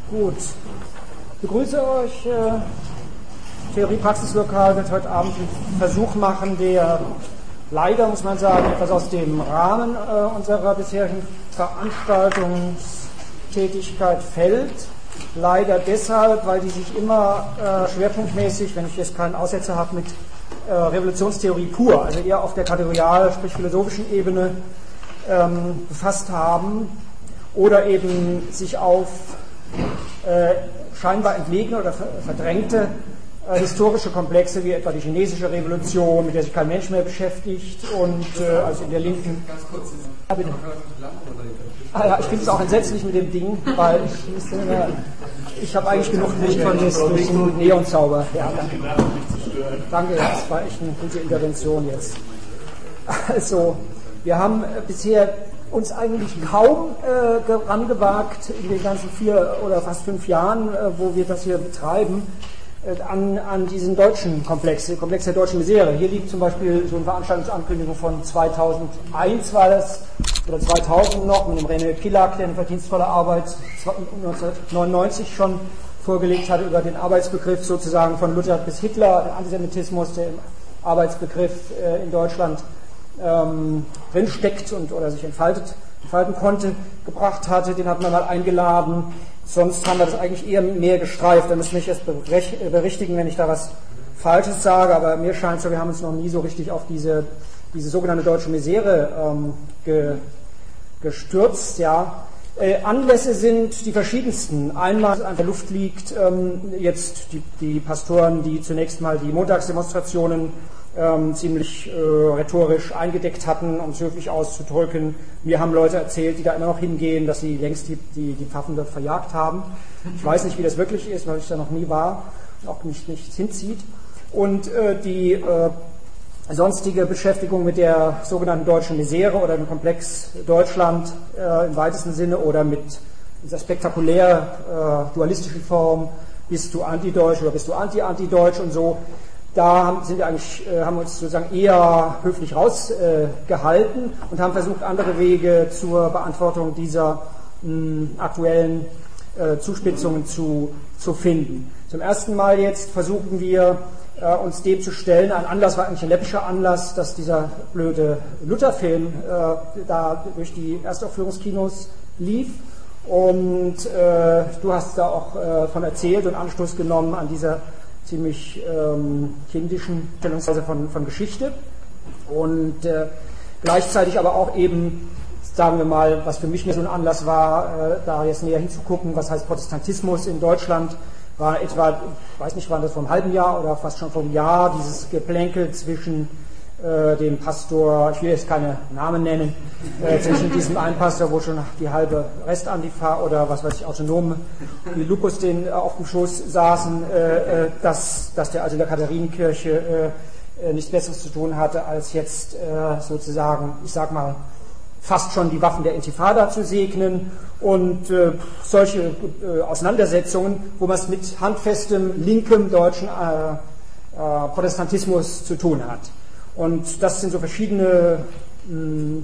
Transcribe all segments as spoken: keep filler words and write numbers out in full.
Gut. Ich begrüße euch. Äh, Theorie-Praxis-Lokal wird heute Abend einen Versuch machen, der leider, muss man sagen, etwas aus dem Rahmen äh, unserer bisherigen Veranstaltungstätigkeit fällt. Leider deshalb, weil die sich immer äh, schwerpunktmäßig, wenn ich jetzt keinen Aussetzer habe, mit äh, Revolutionstheorie pur, also eher auf der kategorial, sprich philosophischen Ebene ähm, befasst haben oder eben sich auf äh, scheinbar entlegene oder verdrängte äh, historische Komplexe wie etwa die chinesische Revolution, mit der sich kein Mensch mehr beschäftigt und äh, also in der linken... Ganz kurz, ah, bitte. Ah, ja, ich finde es auch entsetzlich mit dem Ding, weil ich, äh, ich habe eigentlich genug Licht vermisst durch den Neonzauber. Ja, danke. Danke, das war echt eine gute Intervention jetzt. Also, wir haben bisher uns eigentlich kaum äh, rangewagt in den ganzen vier oder fast fünf Jahren, äh, wo wir das hier betreiben, äh, an, an diesen deutschen Komplex, den Komplex der deutschen Misere. Hier liegt zum Beispiel so eine Veranstaltungsankündigung von zweitausendeins war das, oder zweitausend noch, mit dem René Killack, der eine verdienstvolle Arbeit neunzehnhundertneunundneunzig schon vorgelegt hatte über den Arbeitsbegriff sozusagen von Luther bis Hitler, der Antisemitismus, der im Arbeitsbegriff äh, in Deutschland ähm, drinsteckt und oder sich entfaltet, entfalten konnte, gebracht hatte. Den hat man mal eingeladen. Sonst haben wir das eigentlich eher mehr gestreift. Da müssen wir mich erst berichtigen, wenn ich da was Falsches sage, aber mir scheint so, wir haben uns noch nie so richtig auf diese, diese sogenannte deutsche Misere ähm, ge, gestürzt. Ja. Äh, Anlässe sind die verschiedensten. Einmal an der Luft liegt ähm, jetzt die, die Pastoren, die zunächst mal die Montagsdemonstrationen ähm, ziemlich äh, rhetorisch eingedeckt hatten, um es höflich auszudrücken. Mir haben Leute erzählt, die da immer noch hingehen, dass sie längst die, die, die Pfaffen dort verjagt haben. Ich weiß nicht, wie das wirklich ist, weil ich da noch nie war und auch nicht nichts hinzieht. Und äh, die äh, sonstige Beschäftigung mit der sogenannten deutschen Misere oder dem Komplex Deutschland äh, im weitesten Sinne oder mit dieser spektakulär äh, dualistischen Form, bist du antideutsch oder bist du anti-antideutsch und so, da sind wir eigentlich, äh, haben wir uns sozusagen eher höflich rausgehalten äh, und haben versucht, andere Wege zur Beantwortung dieser mh, aktuellen äh, Zuspitzungen zu, zu finden. Zum ersten Mal jetzt versuchen wir, äh, uns dem zu stellen. Ein Anlass war eigentlich ein läppischer Anlass, dass dieser blöde Luther-Film äh, da durch die Erstaufführungskinos lief. Und äh, du hast da auch äh, von erzählt und Anstoß genommen an dieser ziemlich ähm, kindischen Stellungsweise von, von Geschichte. Und äh, gleichzeitig aber auch eben, sagen wir mal, was für mich mehr so ein Anlass war, äh, da jetzt näher hinzugucken, was heißt Protestantismus in Deutschland, war etwa, ich weiß nicht, war das vor einem halben Jahr oder fast schon vor einem Jahr, dieses Geplänkel zwischen äh, dem Pastor, ich will jetzt keine Namen nennen, äh, zwischen diesem einen Pastor, wo schon die halbe Restantifa oder was weiß ich, Autonome, die Lupus den äh, auf dem Schoß saßen, äh, äh, dass, dass der also in der Katharinenkirche äh, äh, nichts Besseres zu tun hatte, als jetzt äh, sozusagen, ich sag mal, fast schon die Waffen der Intifada zu segnen und äh, solche äh, Auseinandersetzungen, wo man es mit handfestem, linkem deutschen äh, äh, Protestantismus zu tun hat. Und das sind so verschiedene mh,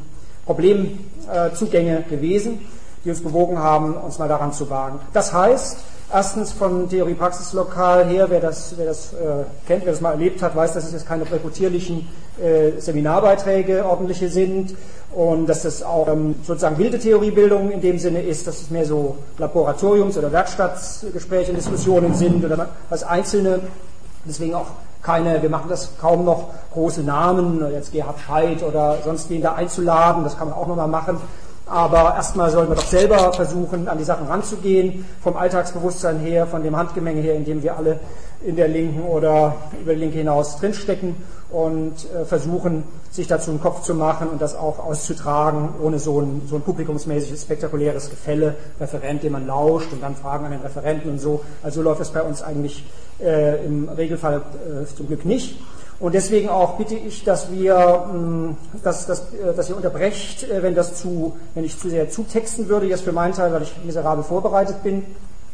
Problemzugänge äh, gewesen, die uns bewogen haben, uns mal daran zu wagen. Das heißt, erstens von Theorie-Praxis-Lokal her, wer das, wer das äh, kennt, wer das mal erlebt hat, weiß, dass es jetzt keine reputierlichen äh, Seminarbeiträge ordentliche sind und dass das auch ähm, sozusagen wilde Theoriebildung in dem Sinne ist, dass es mehr so Laboratoriums- oder Werkstattgespräche und Diskussionen sind oder als einzelne, deswegen auch keine, wir machen das kaum noch, große Namen, jetzt Gerhard Scheidt oder sonst wen da einzuladen, das kann man auch nochmal machen. Aber erstmal sollten wir doch selber versuchen, an die Sachen ranzugehen, vom Alltagsbewusstsein her, von dem Handgemenge her, in dem wir alle in der Linken oder über die Linke hinaus drinstecken und äh, versuchen, sich dazu einen Kopf zu machen und das auch auszutragen, ohne so ein, so ein publikumsmäßiges, spektakuläres Gefälle, Referent, dem man lauscht und dann Fragen an den Referenten und so. Also läuft das bei uns eigentlich äh, im Regelfall äh, zum Glück nicht. Und deswegen auch bitte ich, dass wir, dass, dass, dass ihr unterbrecht, wenn das zu, wenn ich zu sehr zutexten würde, jetzt für meinen Teil, weil ich miserabel vorbereitet bin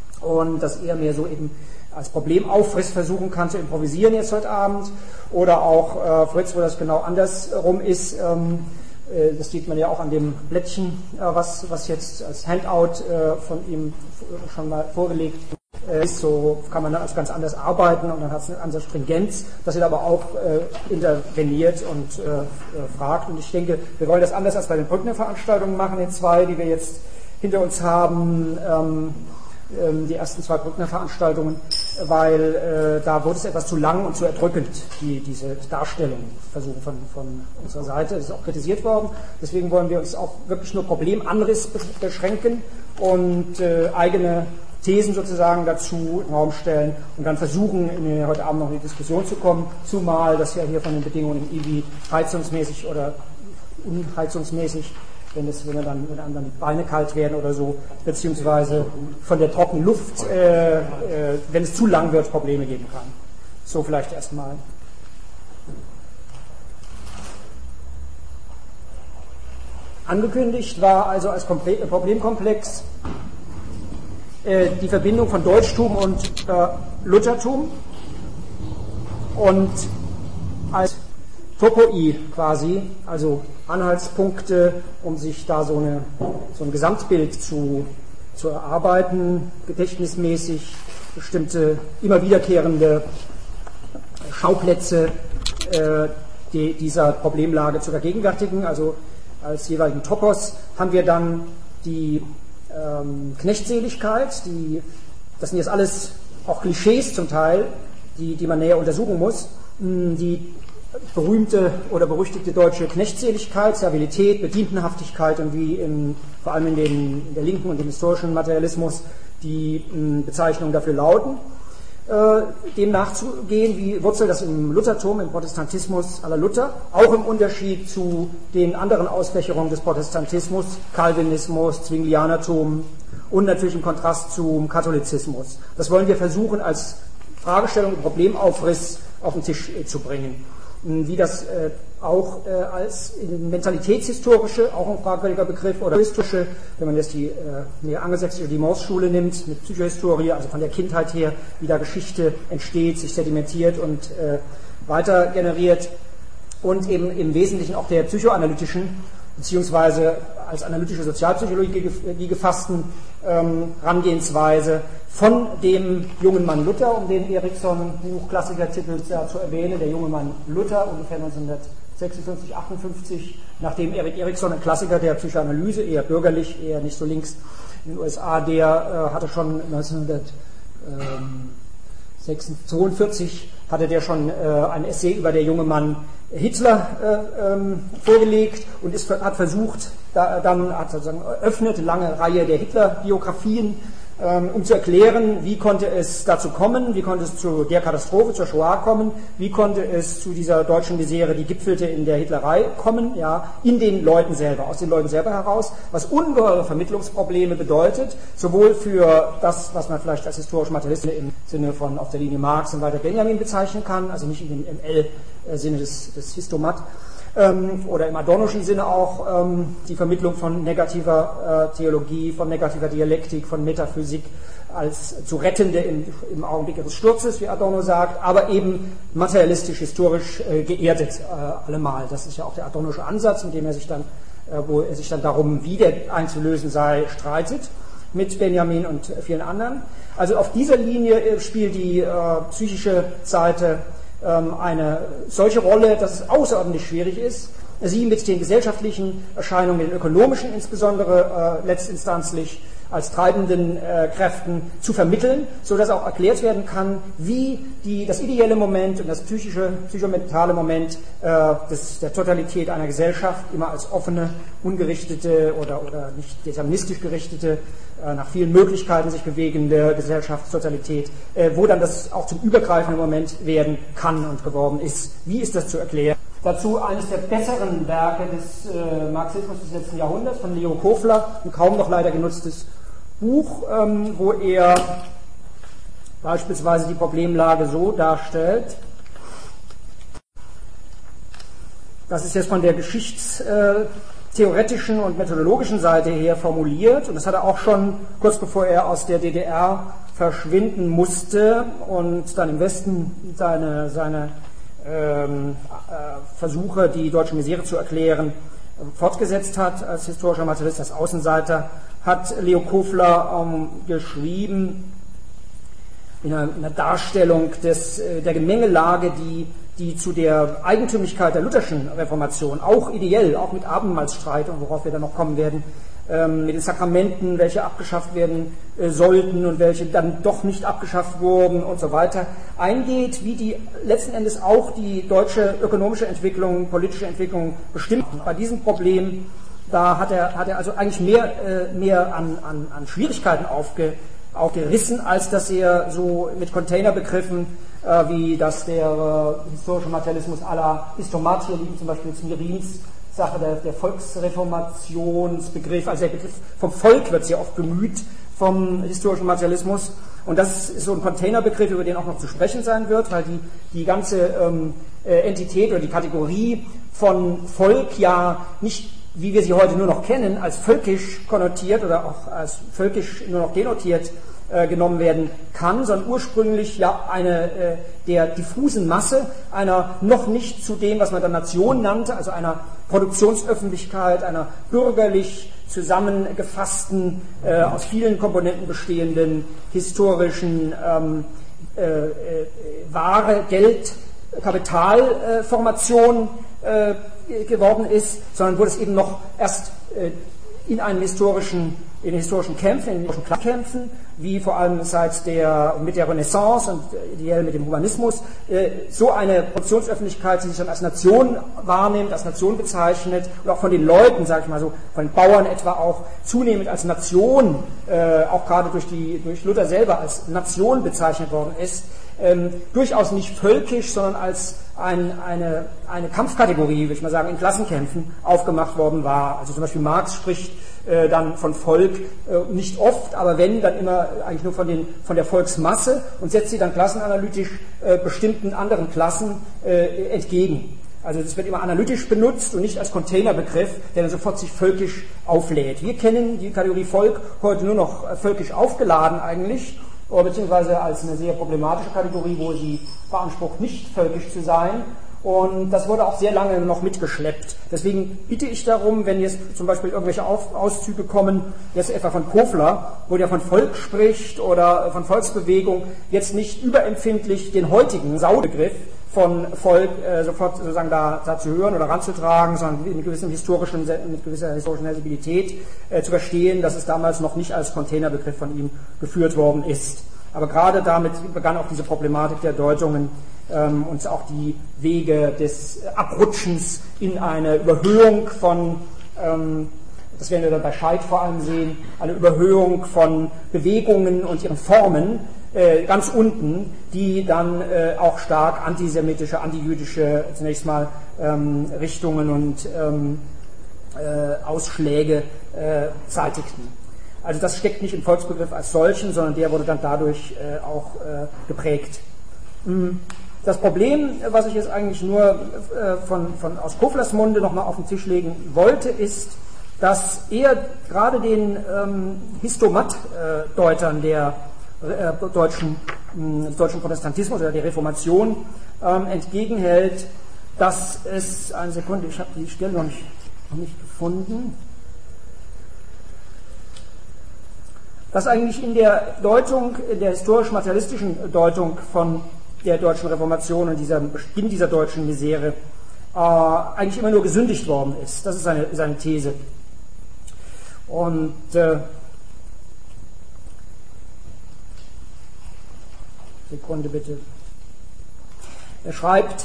und das eher mehr so eben als Problemaufriss versuchen kann zu improvisieren jetzt heute Abend oder auch äh, Fritz, wo das genau andersrum ist, ähm, Das sieht man ja auch an dem Blättchen, was, was jetzt als Handout von ihm schon mal vorgelegt ist. So kann man also ganz anders arbeiten und dann hat es eine andere Stringenz, dass er aber auch interveniert und fragt. Und ich denke, wir wollen das anders als bei den Brückner-Veranstaltungen machen, den zwei, die wir jetzt hinter uns haben. Die ersten zwei Brückner-Veranstaltungen, weil äh, da wurde es etwas zu lang und zu erdrückend, die, diese Darstellung, Versuche von, von unserer Seite. Das ist auch kritisiert worden. Deswegen wollen wir uns auf wirklich nur Problemanriss beschränken und äh, eigene Thesen sozusagen dazu in den Raum stellen und dann versuchen, in, heute Abend noch in die Diskussion zu kommen, zumal das ja hier von den Bedingungen im I W I heizungsmäßig oder unheizungsmäßig, wenn, es, wenn, dann, wenn einem dann die Beine kalt werden oder so, beziehungsweise von der trockenen Luft, äh, äh, wenn es zu lang wird, Probleme geben kann. So vielleicht erstmal. Angekündigt war also als Problemkomplex äh, die Verbindung von Deutschtum und äh, Luthertum und als Topoi quasi, also Anhaltspunkte, um sich da so, eine, so ein Gesamtbild zu, zu erarbeiten, gedächtnismäßig bestimmte immer wiederkehrende Schauplätze äh, die, dieser Problemlage zu vergegenwärtigen. Also als jeweiligen Topos haben wir dann die ähm, Knechtseligkeit, die, das sind jetzt alles auch Klischees zum Teil, die, die man näher untersuchen muss, die berühmte oder berüchtigte deutsche Knechtseligkeit, Servilität, Bedientenhaftigkeit und wie in, vor allem in, den, in der linken und dem historischen Materialismus die m, Bezeichnungen dafür lauten. Äh, dem nachzugehen, wie wurzelt das im Luthertum, im Protestantismus à la Luther, auch im Unterschied zu den anderen Ausfächerungen des Protestantismus, Calvinismus, Zwinglianertum und natürlich im Kontrast zum Katholizismus. Das wollen wir versuchen als Fragestellung und Problemaufriss auf den Tisch äh, zu bringen. Wie das äh, auch äh, als mentalitätshistorische, auch ein fragwürdiger Begriff, oder historische, wenn man jetzt die äh, mehr angelsächsische Dimans-Schule nimmt, mit Psychohistorie, also von der Kindheit her, wie da Geschichte entsteht, sich sedimentiert und äh, weiter generiert, und eben im Wesentlichen auch der psychoanalytischen, beziehungsweise als analytische Sozialpsychologie gefassten ähm, Herangehensweise von dem jungen Mann Luther, um den Erikson Buchklassikertitel ja, zu erwähnen, der junge Mann Luther, ungefähr neunzehnhundertsechsundfünfzig, achtundfünfzig, nachdem Erik Erikson, ein Klassiker der Psychoanalyse, eher bürgerlich, eher nicht so links in den U S A, der äh, hatte schon neunzehnhundertzweiundvierzig hatte der schon äh, ein Essay über der junge Mann Hitler äh, ähm, vorgelegt und ist, hat versucht, da, dann hat sozusagen eröffnet eine lange Reihe der Hitler-Biografien, ähm, um zu erklären, wie konnte es dazu kommen, wie konnte es zu der Katastrophe, zur Shoah kommen, wie konnte es zu dieser deutschen Misere, die gipfelte in der Hitlerei, kommen, ja, in den Leuten selber, aus den Leuten selber heraus, was ungeheure Vermittlungsprobleme bedeutet, sowohl für das, was man vielleicht als historische Materialisten im Sinne von auf der Linie Marx und Walter Benjamin bezeichnen kann, also nicht in dem M L-Sinne des, des Histomat, ähm, oder im adornoschen Sinne auch ähm, die Vermittlung von negativer äh, Theologie, von negativer Dialektik, von Metaphysik als zu rettende im, im Augenblick ihres Sturzes, wie Adorno sagt, aber eben materialistisch, historisch äh, geerdet äh, allemal. Das ist ja auch der adornosche Ansatz, in dem er sich dann, äh, wo er sich dann darum, wie der einzulösen sei, streitet mit Benjamin und vielen anderen. Also auf dieser Linie äh, spielt die äh, psychische Seite eine solche Rolle, dass es außerordentlich schwierig ist, sie mit den gesellschaftlichen Erscheinungen, den ökonomischen insbesondere äh, letztinstanzlich als treibenden äh, Kräften zu vermitteln, sodass auch erklärt werden kann, wie die, das ideelle Moment und das psychische, psychomentale Moment äh, des, der Totalität einer Gesellschaft immer als offene, ungerichtete oder, oder nicht deterministisch gerichtete, äh, nach vielen Möglichkeiten sich bewegende Gesellschaftstotalität, äh, wo dann das auch zum übergreifenden Moment werden kann und geworden ist. Wie ist das zu erklären? Dazu eines der besseren Werke des äh, Marxismus des letzten Jahrhunderts von Leo Kofler, ein kaum noch leider genutztes Buch, ähm, wo er beispielsweise die Problemlage so darstellt. Das ist jetzt von der geschichtstheoretischen und methodologischen Seite her formuliert, und das hat er auch schon kurz bevor er aus der D D R verschwinden musste und dann im Westen seine, seine ähm, äh, Versuche, die deutsche Misere zu erklären, fortgesetzt hat als historischer Materialist, als Außenseiter, hat Leo Kofler ähm, geschrieben in einer, in einer Darstellung des, äh, der Gemengelage, die, die zu der Eigentümlichkeit der lutherschen Reformation, auch ideell, auch mit Abendmahlsstreit und worauf wir dann noch kommen werden, ähm, mit den Sakramenten, welche abgeschafft werden äh, sollten und welche dann doch nicht abgeschafft wurden und so weiter, eingeht, wie die letzten Endes auch die deutsche ökonomische Entwicklung, politische Entwicklung bestimmt. Bei diesem Problem, da hat er, hat er also eigentlich mehr, äh, mehr an, an, an Schwierigkeiten aufge, aufgerissen, als dass er so mit Containerbegriffen, äh, wie das der äh, historische Materialismus à la Histomatia liegt, zum Beispiel Smyrins Sache der, der Volksreformationsbegriff, also der Begriff vom Volk wird sehr oft bemüht vom historischen Materialismus, und das ist so ein Containerbegriff, über den auch noch zu sprechen sein wird, weil die, die ganze ähm, äh, Entität oder die Kategorie von Volk ja nicht, wie wir sie heute nur noch kennen, als völkisch konnotiert oder auch als völkisch nur noch denotiert äh, genommen werden kann, sondern ursprünglich ja eine äh, der diffusen Masse einer noch nicht zu dem, was man dann Nation nannte, also einer Produktionsöffentlichkeit, einer bürgerlich zusammengefassten, äh, aus vielen Komponenten bestehenden historischen ähm, äh, äh, Ware, Geld, Kapitalformation äh, geworden ist, sondern wurde es eben noch erst äh, in einem historischen, in historischen Kämpfen, in historischen Klassenkämpfen, wie vor allem seit der, mit der Renaissance und ideell mit dem Humanismus, äh, so eine Produktionsöffentlichkeit, die sich dann als Nation wahrnimmt, als Nation bezeichnet, und auch von den Leuten, sage ich mal so, von den Bauern etwa auch zunehmend als Nation, äh, auch gerade durch, die, durch Luther selber als Nation bezeichnet worden ist, ähm, durchaus nicht völkisch, sondern als ein, eine, eine Kampfkategorie, würde ich mal sagen, in Klassenkämpfen aufgemacht worden war. Also zum Beispiel Marx spricht äh, dann von Volk äh, nicht oft, aber wenn, dann immer eigentlich nur von, den, von der Volksmasse und setzt sie dann klassenanalytisch äh, bestimmten anderen Klassen äh, entgegen. Also das wird immer analytisch benutzt und nicht als Containerbegriff, der dann sofort sich völkisch auflädt. Wir kennen die Kategorie Volk heute nur noch äh, völkisch aufgeladen eigentlich, oder beziehungsweise als eine sehr problematische Kategorie, wo sie beansprucht, nicht völkisch zu sein. Und das wurde auch sehr lange noch mitgeschleppt. Deswegen bitte ich darum, wenn jetzt zum Beispiel irgendwelche Auf Auszüge kommen, jetzt etwa von Kofler, wo der von Volk spricht oder von Volksbewegung, jetzt nicht überempfindlich den heutigen Saubegriff von Volk äh, sofort sozusagen da, da zu hören oder ranzutragen, sondern mit gewissem historischen, mit gewisser historischen Sensibilität äh, zu verstehen, dass es damals noch nicht als Containerbegriff von ihm geführt worden ist. Aber gerade damit begann auch diese Problematik der Deutungen ähm, und auch die Wege des Abrutschens in eine Überhöhung von, ähm, das werden wir dann bei Scheidt vor allem sehen, eine Überhöhung von Bewegungen und ihren Formen, Äh, ganz unten, die dann äh, auch stark antisemitische, antijüdische zunächst mal ähm, Richtungen und ähm, äh, Ausschläge äh, zeitigten. Also das steckt nicht im Volksbegriff als solchen, sondern der wurde dann dadurch äh, auch äh, geprägt. Das Problem, was ich jetzt eigentlich nur äh, von, von aus Koflers Munde nochmal auf den Tisch legen wollte, ist, dass er gerade den ähm, Histomat-Deutern der Äh, deutschen, äh, deutschen Protestantismus oder der Reformation ähm, entgegenhält, dass es, eine Sekunde, ich habe die Stelle noch nicht, noch nicht gefunden, dass eigentlich in der Deutung, in der historisch-materialistischen Deutung von der deutschen Reformation und dieser Beginn dieser deutschen Misere äh, eigentlich immer nur gesündigt worden ist. Das ist seine, seine These. Und äh, Sekunde bitte. Er schreibt,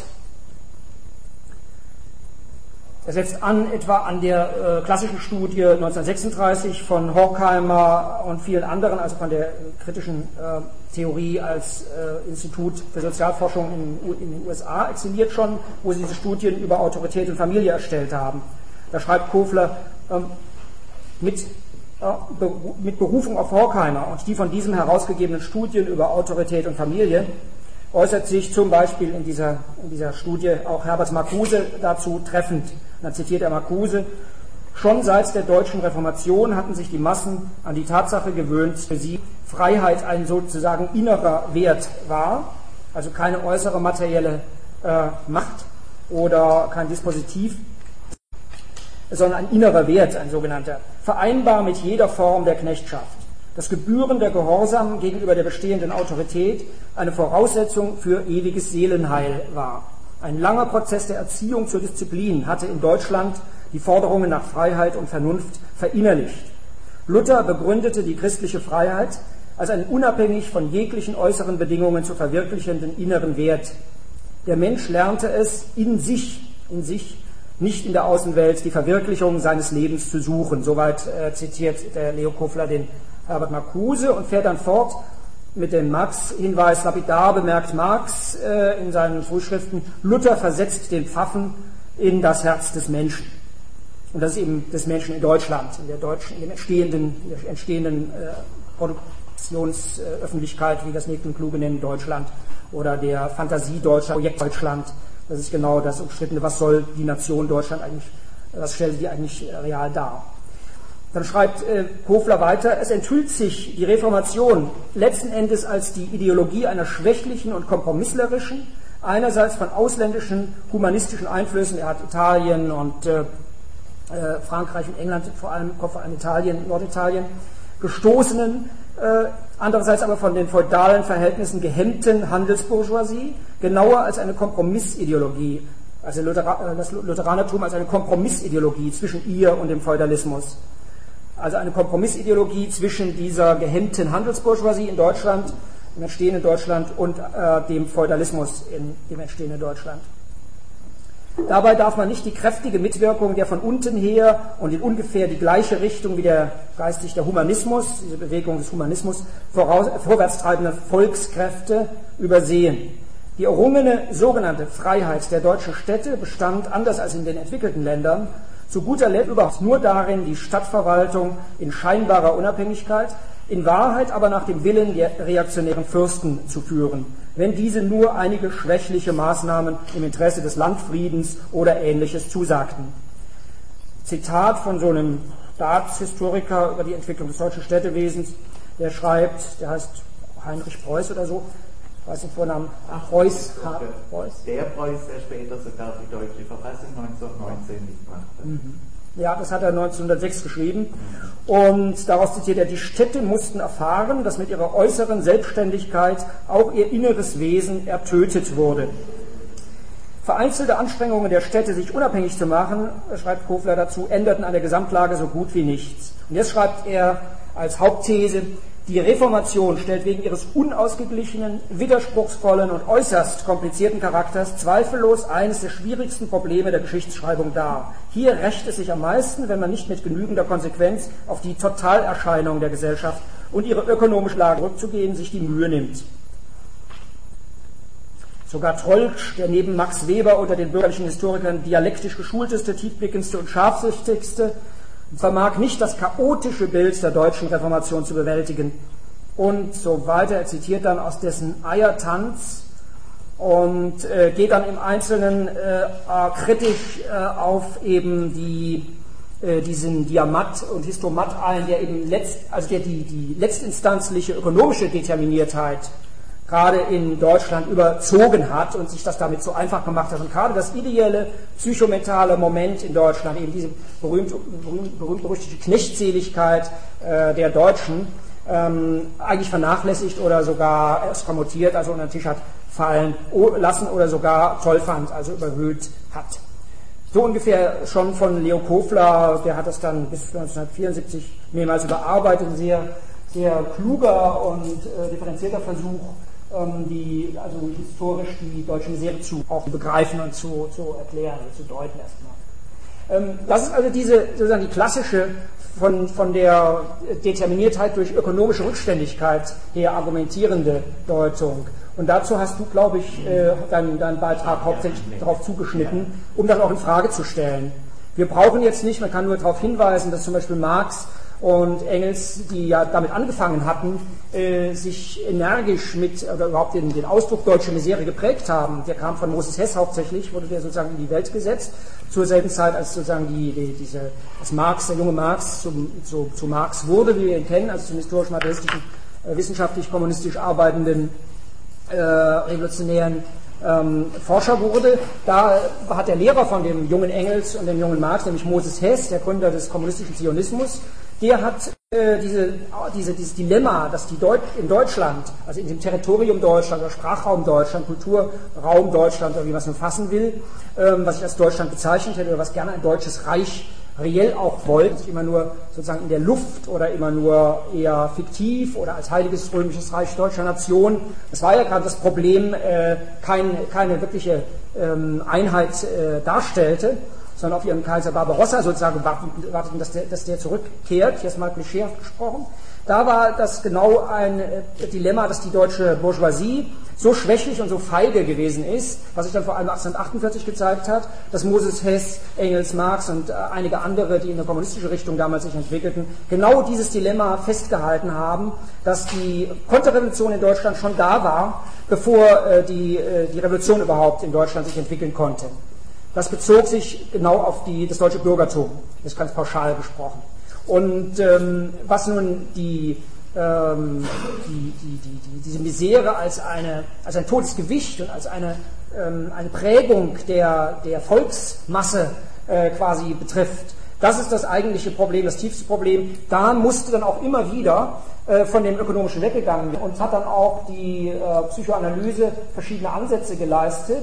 er setzt an etwa an der äh, klassischen Studie neunzehnhundertsechsunddreißig von Horkheimer und vielen anderen, also von der kritischen äh, Theorie als äh, Institut für Sozialforschung in, in den U S A exiliert schon, wo sie diese Studien über Autorität und Familie erstellt haben. Da schreibt Kofler, ähm, mit mit Berufung auf Horkheimer und die von diesem herausgegebenen Studien über Autorität und Familie äußert sich zum Beispiel in dieser, in dieser Studie auch Herbert Marcuse dazu treffend. Und dann zitiert er Marcuse: Schon seit der deutschen Reformation hatten sich die Massen an die Tatsache gewöhnt, dass für sie Freiheit ein sozusagen innerer Wert war, also keine äußere materielle äh, Macht oder kein Dispositiv, sondern ein innerer Wert, ein sogenannter, vereinbar mit jeder Form der Knechtschaft. Das Gebühren der Gehorsam gegenüber der bestehenden Autorität eine Voraussetzung für ewiges Seelenheil war. Ein langer Prozess der Erziehung zur Disziplin hatte in Deutschland die Forderungen nach Freiheit und Vernunft verinnerlicht. Luther begründete die christliche Freiheit als einen unabhängig von jeglichen äußeren Bedingungen zu verwirklichenden inneren Wert. Der Mensch lernte es in sich, in sich, nicht in der Außenwelt, die Verwirklichung seines Lebens zu suchen. Soweit äh, zitiert der Leo Kofler den Herbert Marcuse und fährt dann fort mit dem Marx-Hinweis. Lapidar bemerkt Marx äh, in seinen Frühschriften, Luther versetzt den Pfaffen in das Herz des Menschen. Und das ist eben des Menschen in Deutschland, in der deutschen, in dem entstehenden, in der entstehenden äh, Produktionsöffentlichkeit, wie das Nächsten Kluge nennen, Deutschland, oder der Fantasie Deutschland, Projekt Deutschland. Das ist genau das Umstrittene, was soll die Nation Deutschland eigentlich, was stellt die eigentlich real dar. Dann schreibt äh, Kofler weiter, es enthüllt sich die Reformation letzten Endes als die Ideologie einer schwächlichen und kompromisslerischen, einerseits von ausländischen humanistischen Einflüssen, er hat Italien und äh, äh, Frankreich und England, vor allem, vor allem Italien, Norditalien, gestoßenen, äh, andererseits aber von den feudalen Verhältnissen gehemmten Handelsbourgeoisie, genauer als eine Kompromissideologie, also das Lutheranertum als eine Kompromissideologie zwischen ihr und dem Feudalismus. Also eine Kompromissideologie zwischen dieser gehemmten Handelsbourgeoisie in Deutschland, im entstehenden Deutschland, und äh, dem Feudalismus in dem entstehenden Deutschland. Dabei darf man nicht die kräftige Mitwirkung der von unten her und in ungefähr die gleiche Richtung wie der geistig der Humanismus, diese Bewegung des Humanismus, voraus, vorwärtstreibenden Volkskräfte übersehen. Die errungene sogenannte Freiheit der deutschen Städte bestand, anders als in den entwickelten Ländern, zu guter Letzt überhaupt nur darin, die Stadtverwaltung in scheinbarer Unabhängigkeit, in Wahrheit aber nach dem Willen der reaktionären Fürsten zu führen, wenn diese nur einige schwächliche Maßnahmen im Interesse des Landfriedens oder Ähnliches zusagten. Zitat von so einem Staatshistoriker über die Entwicklung des deutschen Städtewesens, der schreibt, der heißt Heinrich Preuß oder so, ich weiß den Vornamen, Ach, Preuß, H. Preuß. Der Preuß, der später sogar die deutsche Verfassung neunzehnhundertneunzehn mitbrachte. Mhm. Ja, das hat er neunzehnhundertsechs geschrieben. Und daraus zitiert er, die Städte mussten erfahren, dass mit ihrer äußeren Selbstständigkeit auch ihr inneres Wesen ertötet wurde. Vereinzelte Anstrengungen der Städte, sich unabhängig zu machen, schreibt Kofler dazu, änderten an der Gesamtlage so gut wie nichts. Und jetzt schreibt er als Hauptthese, die Reformation stellt wegen ihres unausgeglichenen, widerspruchsvollen und äußerst komplizierten Charakters zweifellos eines der schwierigsten Probleme der Geschichtsschreibung dar. Hier rächt es sich am meisten, wenn man nicht mit genügender Konsequenz auf die Totalerscheinung der Gesellschaft und ihre ökonomische Lage rückzugehen, sich die Mühe nimmt. Sogar Trolltsch, der neben Max Weber unter den bürgerlichen Historikern dialektisch geschulteste, tiefblickendste und scharfsichtigste, vermag nicht das chaotische Bild der deutschen Reformation zu bewältigen. Und so weiter. Er zitiert dann aus dessen Eiertanz und äh, geht dann im Einzelnen äh, kritisch äh, auf eben die, äh, diesen Diamat und Histomat ein, der eben letzt, also der die, die letztinstanzliche ökonomische Determiniertheit gerade in Deutschland überzogen hat und sich das damit so einfach gemacht hat. Und gerade das ideelle, psychomentale Moment in Deutschland, eben diese berühmt, berühmt, berühmt-berüchtigte Knechtseligkeit äh, der Deutschen, ähm, eigentlich vernachlässigt oder sogar eskamotiert, also unter den Tisch hat fallen lassen oder sogar toll fand, also überhöht hat. So ungefähr schon von Leo Kofler, der hat das dann bis neunzehnhundertvierundsiebzig mehrmals überarbeitet, ein sehr, sehr kluger und äh, differenzierter Versuch, die, also historisch die deutsche Misere zu auch begreifen und zu, zu erklären, zu deuten erstmal. Das ist also diese, sozusagen die klassische, von, von der Determiniertheit durch ökonomische Rückständigkeit her argumentierende Deutung. Und dazu hast du, glaube ich, deinen, deinen Beitrag hauptsächlich darauf zugeschnitten, um das auch in Frage zu stellen. Wir brauchen jetzt nicht, man kann nur darauf hinweisen, dass zum Beispiel Marx und Engels, die ja damit angefangen hatten, äh, sich energisch mit, oder überhaupt den, den Ausdruck deutsche Misere geprägt haben. Der kam von Moses Hess hauptsächlich, wurde der sozusagen in die Welt gesetzt, zur selben Zeit, als sozusagen die, die, diese, das Marx, der junge Marx zum, zu, zu Marx wurde, wie wir ihn kennen, also zum historisch-materialistischen, äh, wissenschaftlich-kommunistisch arbeitenden äh, revolutionären ähm, Forscher wurde. Da hat der Lehrer von dem jungen Engels und dem jungen Marx, nämlich Moses Hess, der Gründer des kommunistischen Zionismus, der hat äh, diese, diese, dieses Dilemma, dass die Deut in Deutschland, also in dem Territorium Deutschland oder Sprachraum Deutschland, Kulturraum Deutschland oder wie man es nun fassen will, ähm, was ich als Deutschland bezeichnet hätte oder was gerne ein deutsches Reich reell auch wollte, nicht immer nur sozusagen in der Luft oder immer nur eher fiktiv oder als heiliges römisches Reich deutscher Nation. Das war ja gerade das Problem, äh, kein, keine wirkliche ähm, Einheit äh, darstellte, sondern auf ihren Kaiser Barbarossa sozusagen warteten, dass der, dass der zurückkehrt, jetzt mal klischeehaft gesprochen. Da war das genau ein äh, Dilemma, dass die deutsche Bourgeoisie so schwächlich und so feige gewesen ist, was sich dann vor allem achtzehnhundertachtundvierzig gezeigt hat, dass Moses Hess, Engels, Marx und äh, einige andere, die in eine kommunistische Richtung damals sich entwickelten, genau dieses Dilemma festgehalten haben, dass die Konterrevolution in Deutschland schon da war, bevor äh, die, äh, die Revolution überhaupt in Deutschland sich entwickeln konnte. Das bezog sich genau auf die, das deutsche Bürgertum, das ist ganz pauschal gesprochen. Und ähm, was nun die, ähm, die, die, die, die, diese Misere als, eine, als ein totes Gewicht und als eine, ähm, eine Prägung der, der Volksmasse äh, quasi betrifft, das ist das eigentliche Problem, das tiefste Problem. Da musste dann auch immer wieder äh, von dem Ökonomischen weggegangen werden und hat dann auch die äh, Psychoanalyse verschiedene Ansätze geleistet.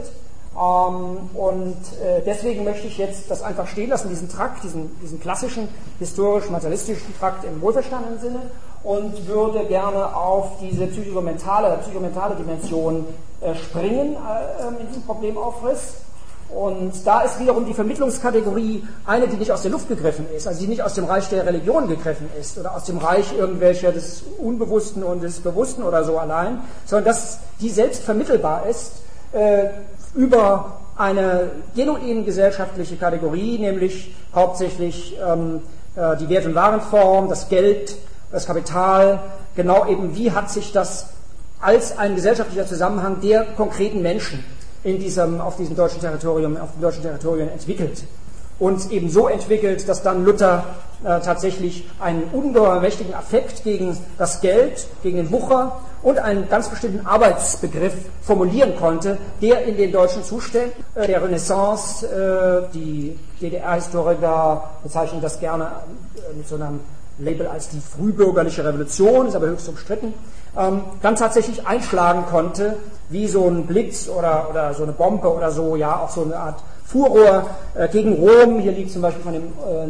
Ähm, und äh, deswegen möchte ich jetzt das einfach stehen lassen, diesen Trakt, diesen, diesen klassischen historisch-materialistischen Trakt im wohlverstandenen Sinne, und würde gerne auf diese psychomentale, psychomentale Dimension äh, springen äh, in diesem Problemaufriss. Und da ist wiederum die Vermittlungskategorie eine, die nicht aus der Luft gegriffen ist, also die nicht aus dem Reich der Religion gegriffen ist oder aus dem Reich irgendwelcher des Unbewussten und des Bewussten oder so allein, sondern dass die selbst vermittelbar ist äh, über eine genuin gesellschaftliche Kategorie, nämlich hauptsächlich ähm, äh, die Wert- und Warenform, das Geld, das Kapital, genau eben wie hat sich das als ein gesellschaftlicher Zusammenhang der konkreten Menschen in diesem, auf diesem deutschen Territorium, auf dem deutschen Territorium entwickelt. Und eben so entwickelt, dass dann Luther äh, tatsächlich einen ungeheuer mächtigen Affekt gegen das Geld, gegen den Wucher und einen ganz bestimmten Arbeitsbegriff formulieren konnte, der in den deutschen Zuständen äh, der Renaissance, äh, die D D R-Historiker bezeichnen das gerne äh, mit so einem Label als die frühbürgerliche Revolution, ist aber höchst umstritten, ähm, dann tatsächlich einschlagen konnte, wie so ein Blitz oder, oder so eine Bombe oder so, ja, auch so eine Art Furor äh, gegen Rom. Hier liegt zum Beispiel von dem äh,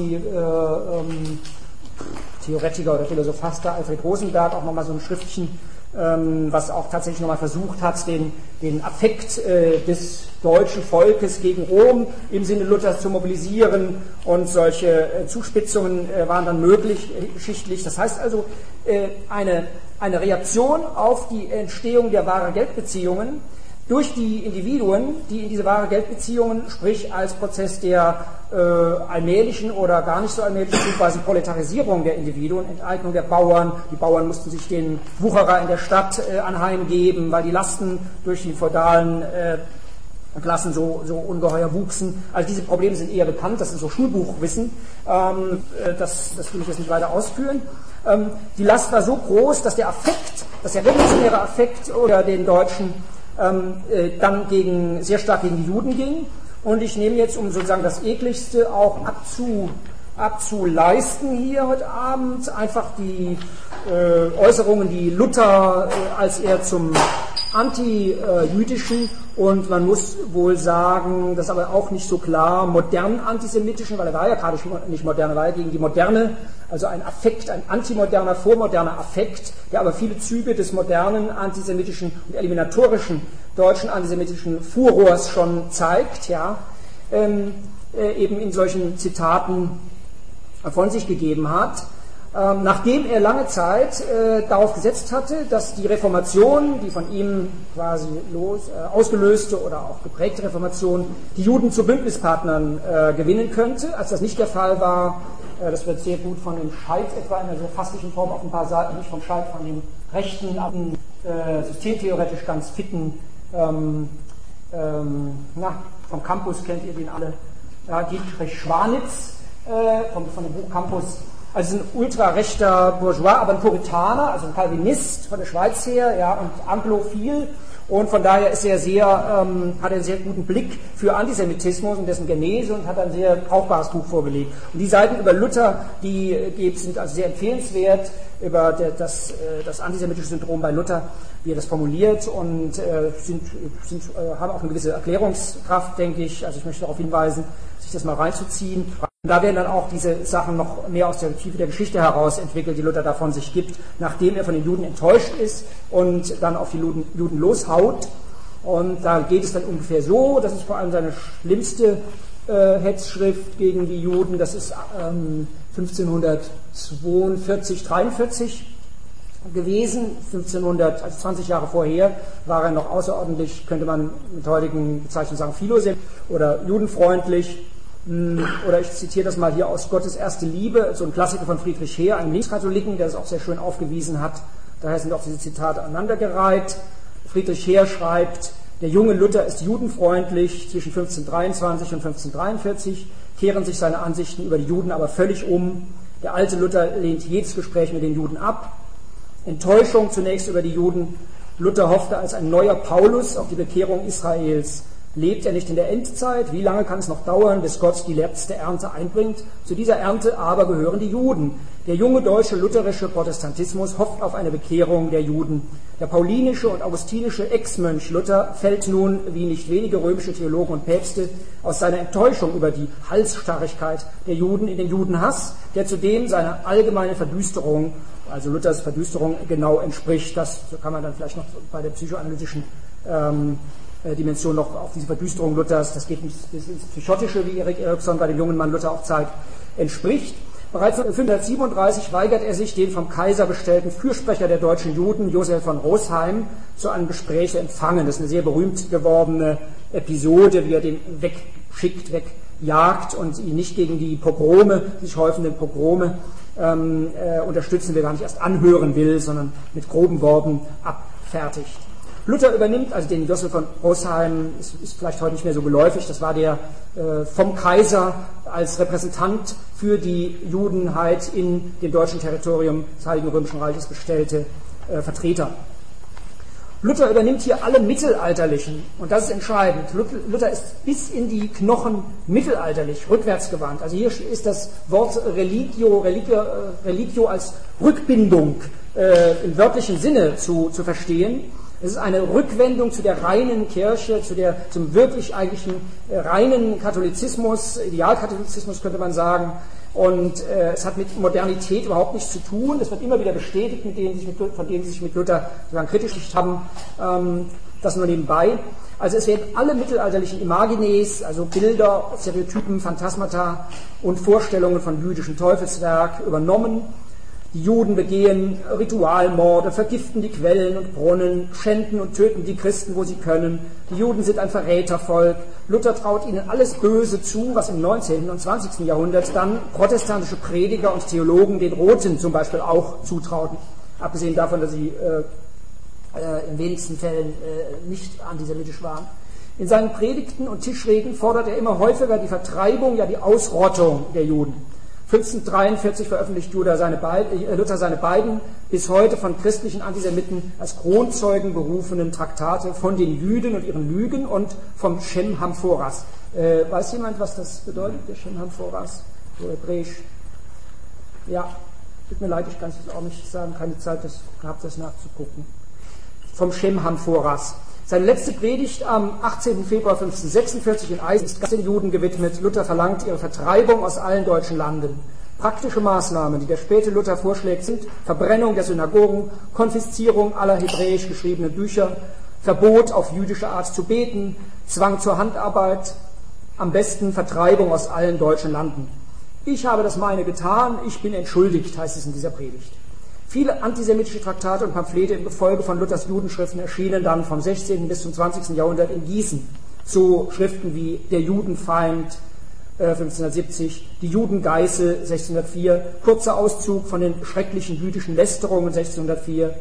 Nazi-Theoretiker äh, ähm, oder Philosophaster Alfred Rosenberg auch nochmal so ein Schriftchen, ähm, was auch tatsächlich nochmal versucht hat, den, den Affekt äh, des deutschen Volkes gegen Rom im Sinne Luthers zu mobilisieren, und solche äh, Zuspitzungen äh, waren dann möglich äh, geschichtlich. Das heißt also, äh, eine, eine Reaktion auf die Entstehung der wahren Geldbeziehungen durch die Individuen, die in diese wahre Geldbeziehungen, sprich als Prozess der äh, allmählichen oder gar nicht so allmählichen Schubweisen Proletarisierung der Individuen, Enteignung der Bauern. Die Bauern mussten sich den Wucherer in der Stadt äh, anheimgeben, weil die Lasten durch die feudalen äh, Klassen so, so ungeheuer wuchsen. Also diese Probleme sind eher bekannt, das ist so Schulbuchwissen, ähm, äh, das, das will ich jetzt nicht weiter ausführen. Ähm, die Last war so groß, dass der Affekt, dass der revolutionäre Affekt oder den Deutschen Ähm, äh, dann gegen, sehr stark gegen die Juden ging. Und ich nehme jetzt, um sozusagen das Ekligste auch abzu, abzuleisten hier heute Abend, einfach die äh, Äußerungen, die Luther, äh, als er zum anti-jüdischen und man muss wohl sagen, das ist aber auch nicht so klar, modern antisemitischen, weil er war ja gerade nicht modern, er war ja gegen die Moderne, also ein Affekt, ein antimoderner, vormoderner Affekt, der aber viele Züge des modernen antisemitischen und eliminatorischen deutschen antisemitischen Furors schon zeigt, ja, ähm, äh, eben in solchen Zitaten von sich gegeben hat. Ähm, nachdem er lange Zeit äh, darauf gesetzt hatte, dass die Reformation, die von ihm quasi los, äh, ausgelöste oder auch geprägte Reformation, die Juden zu Bündnispartnern äh, gewinnen könnte. Als das nicht der Fall war, äh, das wird sehr gut von dem Scheid etwa in einer so fasslichen Form auf ein paar Seiten, nicht vom Scheid, von dem rechten, äh, systemtheoretisch ganz fitten, ähm, ähm, na, vom Campus kennt ihr den alle, ja, Dietrich Schwanitz, äh, vom, von dem Buch Campus, Also ein ultrarechter Bourgeois, aber ein Puritaner, also ein Calvinist von der Schweiz her, ja, und anglophil. Und von daher ist er sehr, ähm, hat er einen sehr guten Blick für Antisemitismus und dessen Genese und hat ein sehr brauchbares Buch vorgelegt. Und die Seiten über Luther, die äh, sind also sehr empfehlenswert, über der, das, äh, das antisemitische Syndrom bei Luther, wie er das formuliert, und äh, sind, sind, äh, haben auch eine gewisse Erklärungskraft, denke ich. Also ich möchte darauf hinweisen, sich das mal reinzuziehen. Und da werden dann auch diese Sachen noch mehr aus der Tiefe der Geschichte heraus entwickelt, die Luther davon sich gibt, nachdem er von den Juden enttäuscht ist und dann auf die Juden, Juden loshaut. Und da geht es dann ungefähr so, das ist vor allem seine schlimmste äh, Hetzschrift gegen die Juden, das ist ähm, fünfzehnhundertzweiundvierzig, dreiundvierzig gewesen, fünfzehnhundert, also zwanzig Jahre vorher, war er noch außerordentlich, könnte man mit heutigen Bezeichnungen sagen, philosem oder judenfreundlich. Oder ich zitiere das mal hier aus Gottes erste Liebe, so ein Klassiker von Friedrich Heer, einem Linkskatholiken, der es auch sehr schön aufgewiesen hat. Daher sind auch diese Zitate aneinandergereiht. Friedrich Heer schreibt, der junge Luther ist judenfreundlich, zwischen fünfzehnhundertdreiundzwanzig und fünfzehnhundertdreiundvierzig kehren sich seine Ansichten über die Juden aber völlig um. Der alte Luther lehnt jedes Gespräch mit den Juden ab. Enttäuschung zunächst über die Juden. Luther hoffte als ein neuer Paulus auf die Bekehrung Israels. Lebt er nicht in der Endzeit? Wie lange kann es noch dauern, bis Gott die letzte Ernte einbringt? Zu dieser Ernte aber gehören die Juden. Der junge deutsche lutherische Protestantismus hofft auf eine Bekehrung der Juden. Der paulinische und augustinische Ex-Mönch Luther fällt nun, wie nicht wenige römische Theologen und Päpste, aus seiner Enttäuschung über die Halsstarrigkeit der Juden in den Judenhass, der zudem seiner allgemeinen Verdüsterung, also Luthers Verdüsterung, genau entspricht. Das kann man dann vielleicht noch bei der psychoanalytischen ähm, Dimension noch auf diese Verdüsterung Luthers, das geht bis ins Psychotische, wie Erik Erikson bei dem jungen Mann Luther auch zeigt, entspricht. Bereits fünfzehnhundertsiebenunddreißig weigert er sich, den vom Kaiser bestellten Fürsprecher der deutschen Juden, Josef von Rosheim, zu einem Gespräch zu empfangen. Das ist eine sehr berühmt gewordene Episode, wie er den wegschickt, wegjagt und ihn nicht gegen die Pogrome, die sich häufenden Pogrome ähm, äh, unterstützen will, gar nicht erst anhören will, sondern mit groben Worten abfertigt. Luther übernimmt, also den Josef von Rosheim ist, ist vielleicht heute nicht mehr so geläufig, das war der äh, vom Kaiser als Repräsentant für die Judenheit in dem deutschen Territorium des Heiligen Römischen Reiches bestellte äh, Vertreter. Luther übernimmt hier alle mittelalterlichen, und das ist entscheidend, Luther ist bis in die Knochen mittelalterlich, rückwärtsgewandt. Also hier ist das Wort Religio, Religio, Religio als Rückbindung äh, im wörtlichen Sinne zu, zu verstehen. Es ist eine Rückwendung zu der reinen Kirche, zu der, zum wirklich eigentlichen äh, reinen Katholizismus, Idealkatholizismus könnte man sagen. Und äh, es hat mit Modernität überhaupt nichts zu tun. Das wird immer wieder bestätigt, mit denen sich mit, von denen sie sich mit Luther sozusagen kritisch haben. Ähm, das nur nebenbei. Also es werden alle mittelalterlichen Imagines, also Bilder, Stereotypen, Phantasmata und Vorstellungen von jüdischem Teufelswerk übernommen. Die Juden begehen Ritualmorde, vergiften die Quellen und Brunnen, schänden und töten die Christen, wo sie können. Die Juden sind ein Verrätervolk. Luther traut ihnen alles Böse zu, was im neunzehnten und zwanzigsten Jahrhundert dann protestantische Prediger und Theologen, den Roten zum Beispiel, auch zutrauten. Abgesehen davon, dass sie äh, äh, in wenigsten Fällen äh, nicht antisemitisch waren. In seinen Predigten und Tischreden fordert er immer häufiger die Vertreibung, ja die Ausrottung der Juden. fünfzehnhundertdreiundvierzig veröffentlicht Luther seine, beiden, äh, Luther seine beiden bis heute von christlichen Antisemiten als Kronzeugen berufenen Traktate von den Juden und ihren Lügen und vom Shem Hamphoras. Äh, weiß jemand, was das bedeutet, der Shem Hamphoras? So hebräisch. Ja, tut mir leid, ich kann es auch nicht sagen, keine Zeit gehabt, das nachzugucken. Vom Shem Hamphoras. Seine letzte Predigt am achtzehnten Februar fünfzehnhundertsechsundvierzig in Eisen ist den Juden gewidmet. Luther verlangt ihre Vertreibung aus allen deutschen Landen. Praktische Maßnahmen, die der späte Luther vorschlägt, sind Verbrennung der Synagogen, Konfiszierung aller hebräisch geschriebenen Bücher, Verbot auf jüdische Art zu beten, Zwang zur Handarbeit, am besten Vertreibung aus allen deutschen Landen. Ich habe das meine getan, ich bin entschuldigt, heißt es in dieser Predigt. Viele antisemitische Traktate und Pamphlete im Gefolge von Luthers Judenschriften erschienen dann vom sechzehnten bis zum zwanzigsten Jahrhundert in Gießen. So Schriften wie Der Judenfeind äh, fünfzehnhundertsiebzig, Die Judengeißel sechzehnhundertvier, kurzer Auszug von den schrecklichen jüdischen Lästerungen sechzehnhundertvier.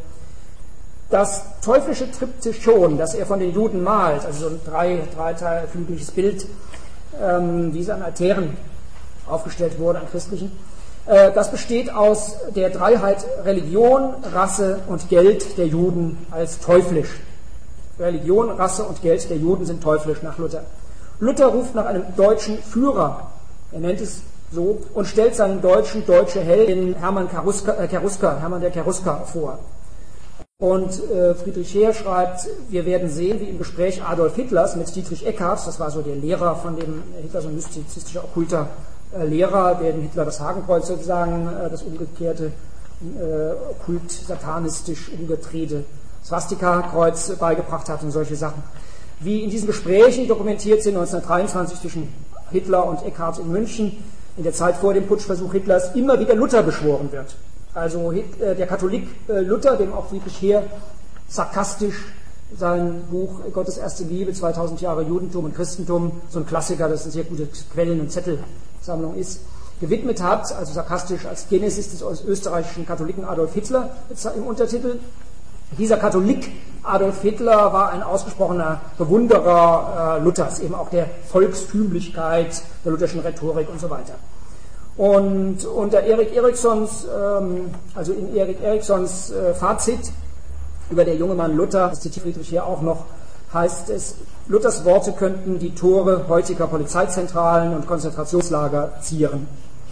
Das teuflische Triptychon, das er von den Juden malt, also so ein drei, dreiteiliges Bild, ähm, wie es an Altären aufgestellt wurde, an christlichen, Das besteht aus der Dreiheit Religion, Rasse und Geld der Juden als teuflisch. Religion, Rasse und Geld der Juden sind teuflisch nach Luther. Luther ruft nach einem deutschen Führer, er nennt es so, und stellt seinen deutschen, deutsche Heldin Hermann Cherusker, äh, Cherusker, Hermann der Cherusker vor. Und äh, Friedrich Heer schreibt, wir werden sehen, wie im Gespräch Adolf Hitlers mit Dietrich Eckart, das war so der Lehrer von dem, Hitler so ein mystizistischer, okkulter äh, Lehrer, der dem Hitler das Hakenkreuz sozusagen, äh, das umgekehrte, äh, okkult, satanistisch umgedrehte Swastika-Kreuz beigebracht hat und solche Sachen. Wie in diesen Gesprächen dokumentiert sind neunzehnhundertdreiundzwanzig zwischen Hitler und Eckart in München, in der Zeit vor dem Putschversuch Hitlers, immer wieder Luther beschworen wird. Also der Katholik Luther, dem auch Friedrich Heer sarkastisch sein Buch Gottes erste Liebe, zweitausend Jahre Judentum und Christentum, so ein Klassiker, das eine sehr gute Quellen- und Zettelsammlung ist, gewidmet hat, also sarkastisch als Genesis des österreichischen Katholiken Adolf Hitler im Untertitel. Dieser Katholik Adolf Hitler war ein ausgesprochener Bewunderer äh, Luthers, eben auch der Volkstümlichkeit, der lutherschen Rhetorik und so weiter. Und unter Erik Eriksons, ähm, also in Erik Eriksons äh, Fazit über der junge Mann Luther, das zitiert Friedrich hier auch noch, heißt es, Luthers Worte könnten die Tore heutiger Polizeizentralen und Konzentrationslager zieren.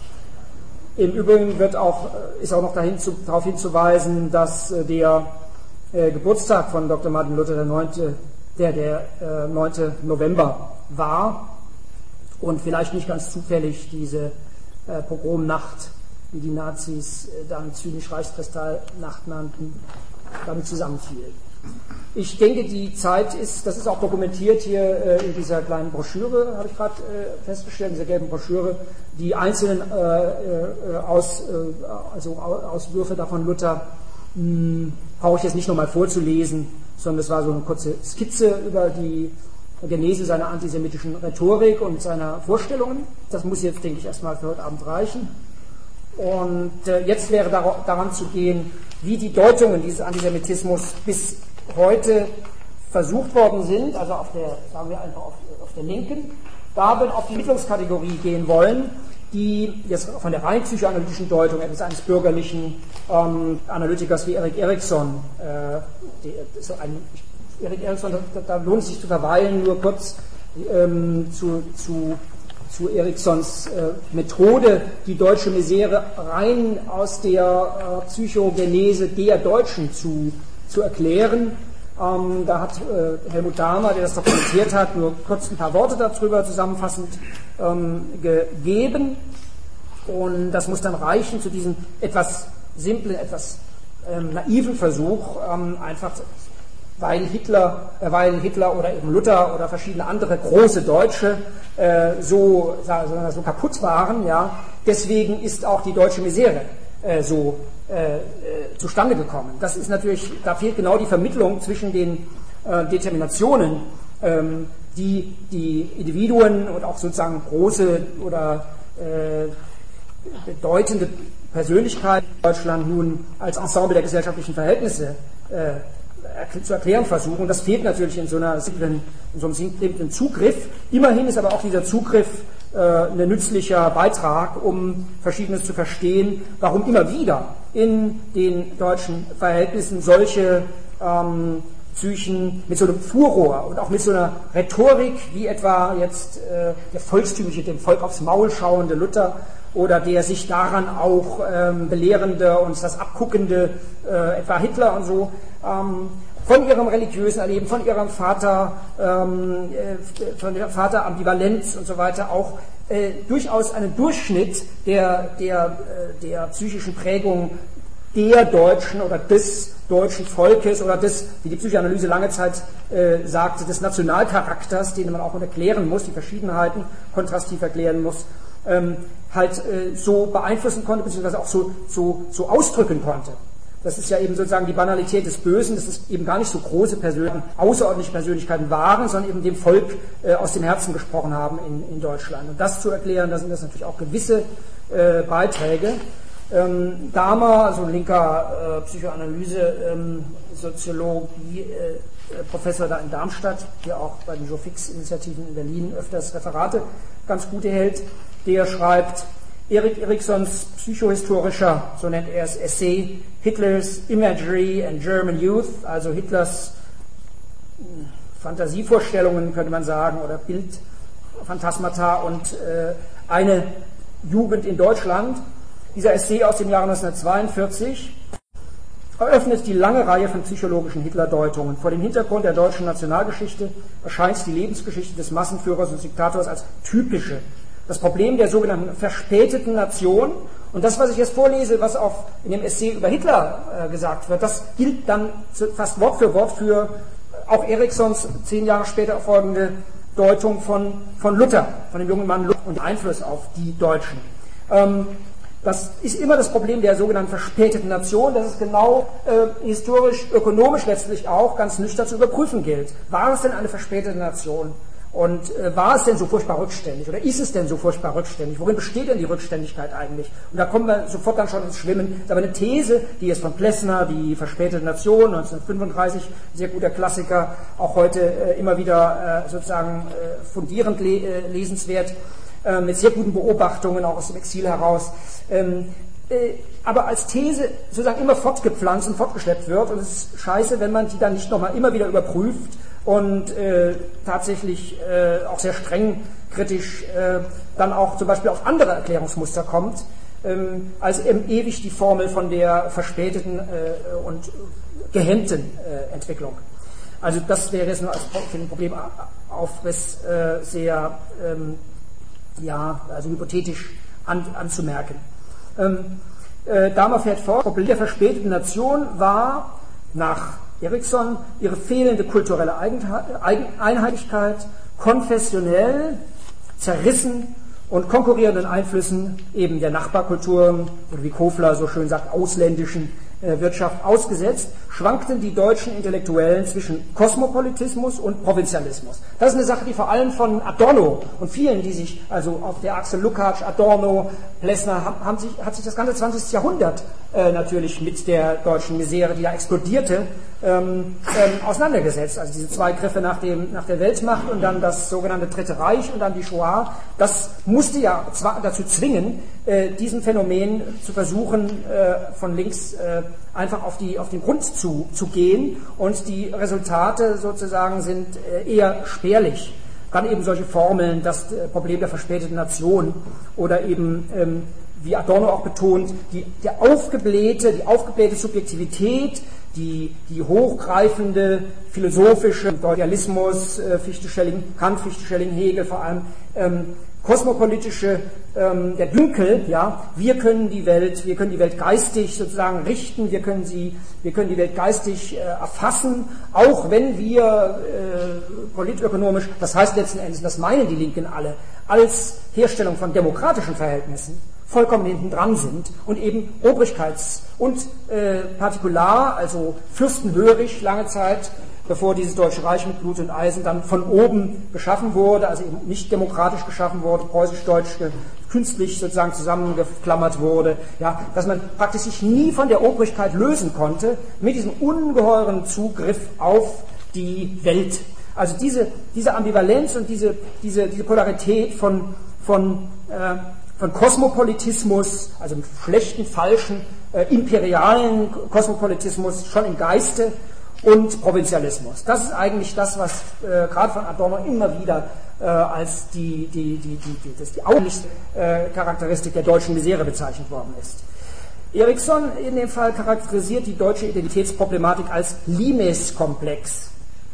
Im Übrigen wird auch, ist auch noch dahin zu, darauf hinzuweisen, dass äh, der äh, Geburtstag von Doktor Martin Luther der neunte der, der äh, neunte November war und vielleicht nicht ganz zufällig diese äh, Pogromnacht, wie die Nazis äh, dann zynisch Reichskristallnacht nannten, damit zusammenfiel. Ich denke, die Zeit ist, das ist auch dokumentiert hier äh, in dieser kleinen Broschüre, habe ich gerade äh, festgestellt, in dieser gelben Broschüre, die einzelnen äh, äh, Aus, äh, also Auswürfe davon Luther mh, brauche ich jetzt nicht nochmal vorzulesen, sondern das war so eine kurze Skizze über die Genese seiner antisemitischen Rhetorik und seiner Vorstellungen. Das muss jetzt, denke ich, erstmal für heute Abend reichen. Und äh, jetzt wäre dar- daran zu gehen, wie die Deutungen dieses Antisemitismus bis heute versucht worden sind, also auf der, sagen wir einfach auf, auf der linken, da wir auf die Entwicklungskategorie gehen wollen, die jetzt von der rein psychoanalytischen Deutung etwas eines bürgerlichen ähm, Analytikers wie Erik Erikson, äh, die, so ein, Erik Erikson, da, da lohnt es sich zu verweilen, nur kurz ähm, zu, zu, zu Eriksons äh, Methode, die deutsche Misere rein aus der äh, Psychogenese der Deutschen zu, zu erklären. Ähm, da hat äh, Helmut Dahmer, der das dokumentiert hat, nur kurz ein paar Worte darüber zusammenfassend ähm, gegeben. Und das muss dann reichen zu diesem etwas simplen, etwas ähm, naiven Versuch, ähm, einfach weil Hitler, äh, weil Hitler oder eben Luther oder verschiedene andere große Deutsche äh, so, so, so kaputt waren, ja, deswegen ist auch die deutsche Misere äh, so äh, äh, zustande gekommen. Das ist natürlich, da fehlt genau die Vermittlung zwischen den äh, Determinationen, ähm, die die Individuen und auch sozusagen große oder äh, bedeutende Persönlichkeiten in Deutschland nun als Ensemble der gesellschaftlichen Verhältnisse äh, zu erklären versuchen. Das fehlt natürlich in so, einer simplen, in so einem simplen Zugriff. Immerhin ist aber auch dieser Zugriff äh, ein nützlicher Beitrag, um Verschiedenes zu verstehen, warum immer wieder in den deutschen Verhältnissen solche ähm, Psychen mit so einem Furor und auch mit so einer Rhetorik, wie etwa jetzt äh, der volkstümliche, dem Volk aufs Maul schauende Luther oder der sich daran auch ähm, belehrende und das abguckende äh, etwa Hitler und so, ähm, von ihrem religiösen Erleben, von ihrem Vater, ähm, äh, von ihrer Vaterambivalenz und so weiter auch äh, durchaus einen Durchschnitt der, der, äh, der psychischen Prägung der Deutschen oder des deutschen Volkes oder des, wie die Psychoanalyse lange Zeit äh, sagte, des Nationalcharakters, den man auch erklären muss, die Verschiedenheiten kontrastiv erklären muss, ähm, halt äh, so beeinflussen konnte, beziehungsweise auch so, so, so ausdrücken konnte. Das ist ja eben sozusagen die Banalität des Bösen, dass es eben gar nicht so große Persönlichkeiten, außerordentliche Persönlichkeiten waren, sondern eben dem Volk äh, aus dem Herzen gesprochen haben in, in Deutschland. Und das zu erklären, da sind das natürlich auch gewisse äh, Beiträge. Ähm, Dahmer, also ein linker äh, Psychoanalyse-Soziologie, ähm, äh, Professor da in Darmstadt, der auch bei den Joe-Fix-Initiativen in Berlin öfters Referate ganz gute hält, der schreibt, Erik Eriksons psychohistorischer, so nennt er es, Essay Hitler's Imagery and German Youth, also Hitlers Fantasievorstellungen, könnte man sagen, oder Bildphantasmata und äh, eine Jugend in Deutschland. Dieser Essay aus dem Jahre neunzehnhundertzweiundvierzig eröffnet die lange Reihe von psychologischen Hitlerdeutungen. Vor dem Hintergrund der deutschen Nationalgeschichte erscheint die Lebensgeschichte des Massenführers und Diktators als typische. Das Problem der sogenannten verspäteten Nation, und das, was ich jetzt vorlese, was auch in dem Essay über Hitler äh, gesagt wird, das gilt dann fast Wort für Wort für auch Eriksons zehn Jahre später erfolgende Deutung von, von Luther, von dem jungen Mann Luther und Einfluss auf die Deutschen. Ähm, das ist immer das Problem der sogenannten verspäteten Nation, dass es genau äh, historisch, ökonomisch letztlich auch ganz nüchtern zu überprüfen gilt. War es denn eine verspätete Nation? Und äh, war es denn so furchtbar rückständig oder ist es denn so furchtbar rückständig? Worin besteht denn die Rückständigkeit eigentlich? Und da kommen wir sofort dann schon ins Schwimmen. Das ist aber eine These, die ist von Plessner, die verspätete Nation, neunzehnhundertfünfunddreißig, sehr guter Klassiker, auch heute äh, immer wieder äh, sozusagen äh, fundierend le äh, lesenswert, äh, mit sehr guten Beobachtungen, auch aus dem Exil heraus. Ähm, äh, aber als These sozusagen immer fortgepflanzt und fortgeschleppt wird, und es ist scheiße, wenn man die dann nicht nochmal immer wieder überprüft, und äh, tatsächlich äh, auch sehr streng kritisch äh, dann auch zum Beispiel auf andere Erklärungsmuster kommt, ähm, als eben ewig die Formel von der verspäteten äh, und gehemmten äh, Entwicklung. Also das wäre jetzt nur als für den Problemaufriss äh, sehr ähm, ja, also hypothetisch an, anzumerken. Ähm, äh, Dahmer fährt fort, das Problem der verspäteten Nation war nach Erikson ihre fehlende kulturelle Einheitlichkeit, konfessionell, zerrissen und konkurrierenden Einflüssen eben der Nachbarkulturen oder wie Kofler so schön sagt, ausländischen äh, Wirtschaft ausgesetzt, schwankten die deutschen Intellektuellen zwischen Kosmopolitismus und Provinzialismus. Das ist eine Sache, die vor allem von Adorno und vielen, die sich also auf der Achse Lukács, Adorno, Plessner, haben, haben sich, hat sich das ganze zwanzigste Jahrhundert äh, natürlich mit der deutschen Misere, die da explodierte, ähm, ähm, auseinandergesetzt. Also diese zwei Griffe nach, dem, nach der Weltmacht und dann das sogenannte Dritte Reich und dann die Shoah, das musste ja zwar dazu zwingen, äh, diesem Phänomen zu versuchen, äh, von links äh, einfach auf, die, auf den Grund zu, zu gehen, und die Resultate sozusagen sind äh, eher spärlich. Dann eben solche Formeln, das äh, Problem der verspäteten Nation oder eben, ähm, wie Adorno auch betont, die, der aufgeblähte, die aufgeblähte Subjektivität, die, die hochgreifende philosophische Idealismus, äh, Fichte, Schelling, Kant, Fichte, Schelling, Hegel vor allem, ähm, kosmopolitische, ähm, der Dünkel, ja, wir können die Welt, wir können die Welt geistig sozusagen richten, wir können sie, wir können die Welt geistig äh, erfassen, auch wenn wir äh, politökonomisch, das heißt letzten Endes, das meinen die Linken alle, als Herstellung von demokratischen Verhältnissen vollkommen hinten dran sind und eben Obrigkeits- und äh, Partikular, also fürstenhörig lange Zeit, bevor dieses Deutsche Reich mit Blut und Eisen dann von oben geschaffen wurde, also eben nicht demokratisch geschaffen wurde, preußisch-deutsch künstlich sozusagen zusammengeklammert wurde, ja, dass man praktisch sich nie von der Obrigkeit lösen konnte mit diesem ungeheuren Zugriff auf die Welt. Also diese, diese Ambivalenz und diese, diese, diese Polarität von, von, äh, von Kosmopolitismus, also einem schlechten, falschen, äh, imperialen Kosmopolitismus schon im Geiste, und Provinzialismus. Das ist eigentlich das, was äh, gerade von Adorno immer wieder äh, als die, die, die, die, die, das die augenlichste äh, Charakteristik der deutschen Misere bezeichnet worden ist. Erikson in dem Fall charakterisiert die deutsche Identitätsproblematik als Limes-Komplex.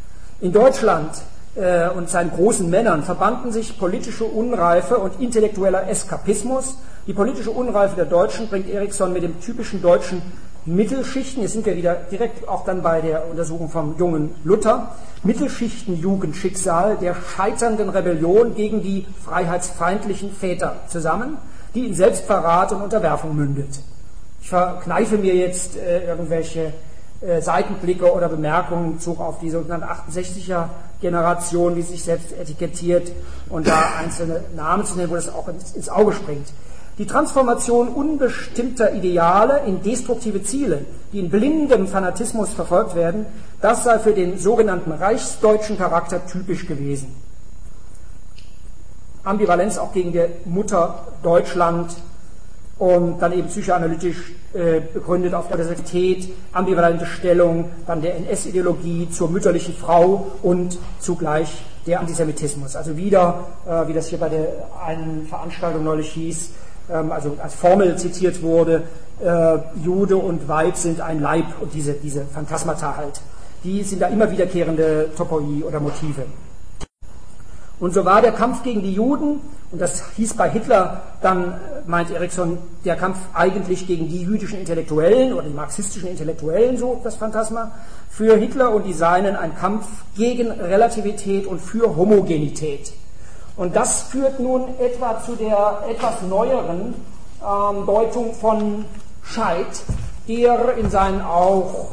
In Deutschland äh, und seinen großen Männern verbanden sich politische Unreife und intellektueller Eskapismus. Die politische Unreife der Deutschen bringt Erikson mit dem typischen deutschen Mittelschichten, jetzt sind wir wieder direkt auch dann bei der Untersuchung vom jungen Luther, Mittelschichtenjugendschicksal der scheiternden Rebellion gegen die freiheitsfeindlichen Väter zusammen, die in Selbstverrat und Unterwerfung mündet. Ich verkneife mir jetzt äh, irgendwelche äh, Seitenblicke oder Bemerkungen in Bezug auf die sogenannte achtundsechziger Generation, die sich selbst etikettiert, und da einzelne Namen zu nennen, wo das auch ins, ins Auge springt. Die Transformation unbestimmter Ideale in destruktive Ziele, die in blindem Fanatismus verfolgt werden, das sei für den sogenannten reichsdeutschen Charakter typisch gewesen. Ambivalenz auch gegen die Mutter Deutschland, und dann eben psychoanalytisch äh, begründet auf der Sexualität, ambivalente Stellung, dann der N S-Ideologie zur mütterlichen Frau und zugleich der Antisemitismus. Also wieder, äh, wie das hier bei der einen Veranstaltung neulich hieß, ähm, also als Formel zitiert wurde, äh, Jude und Weib sind ein Leib, und diese, diese Phantasmata halt, die sind da immer wiederkehrende Topoi oder Motive. Und so war der Kampf gegen die Juden, und das hieß bei Hitler dann, meint Erikson, der Kampf eigentlich gegen die jüdischen Intellektuellen oder die marxistischen Intellektuellen, so das Phantasma, für Hitler und die Seinen ein Kampf gegen Relativität und für Homogenität. Und das führt nun etwa zu der etwas neueren ähm, Deutung von Scheidt, der in seinen auch,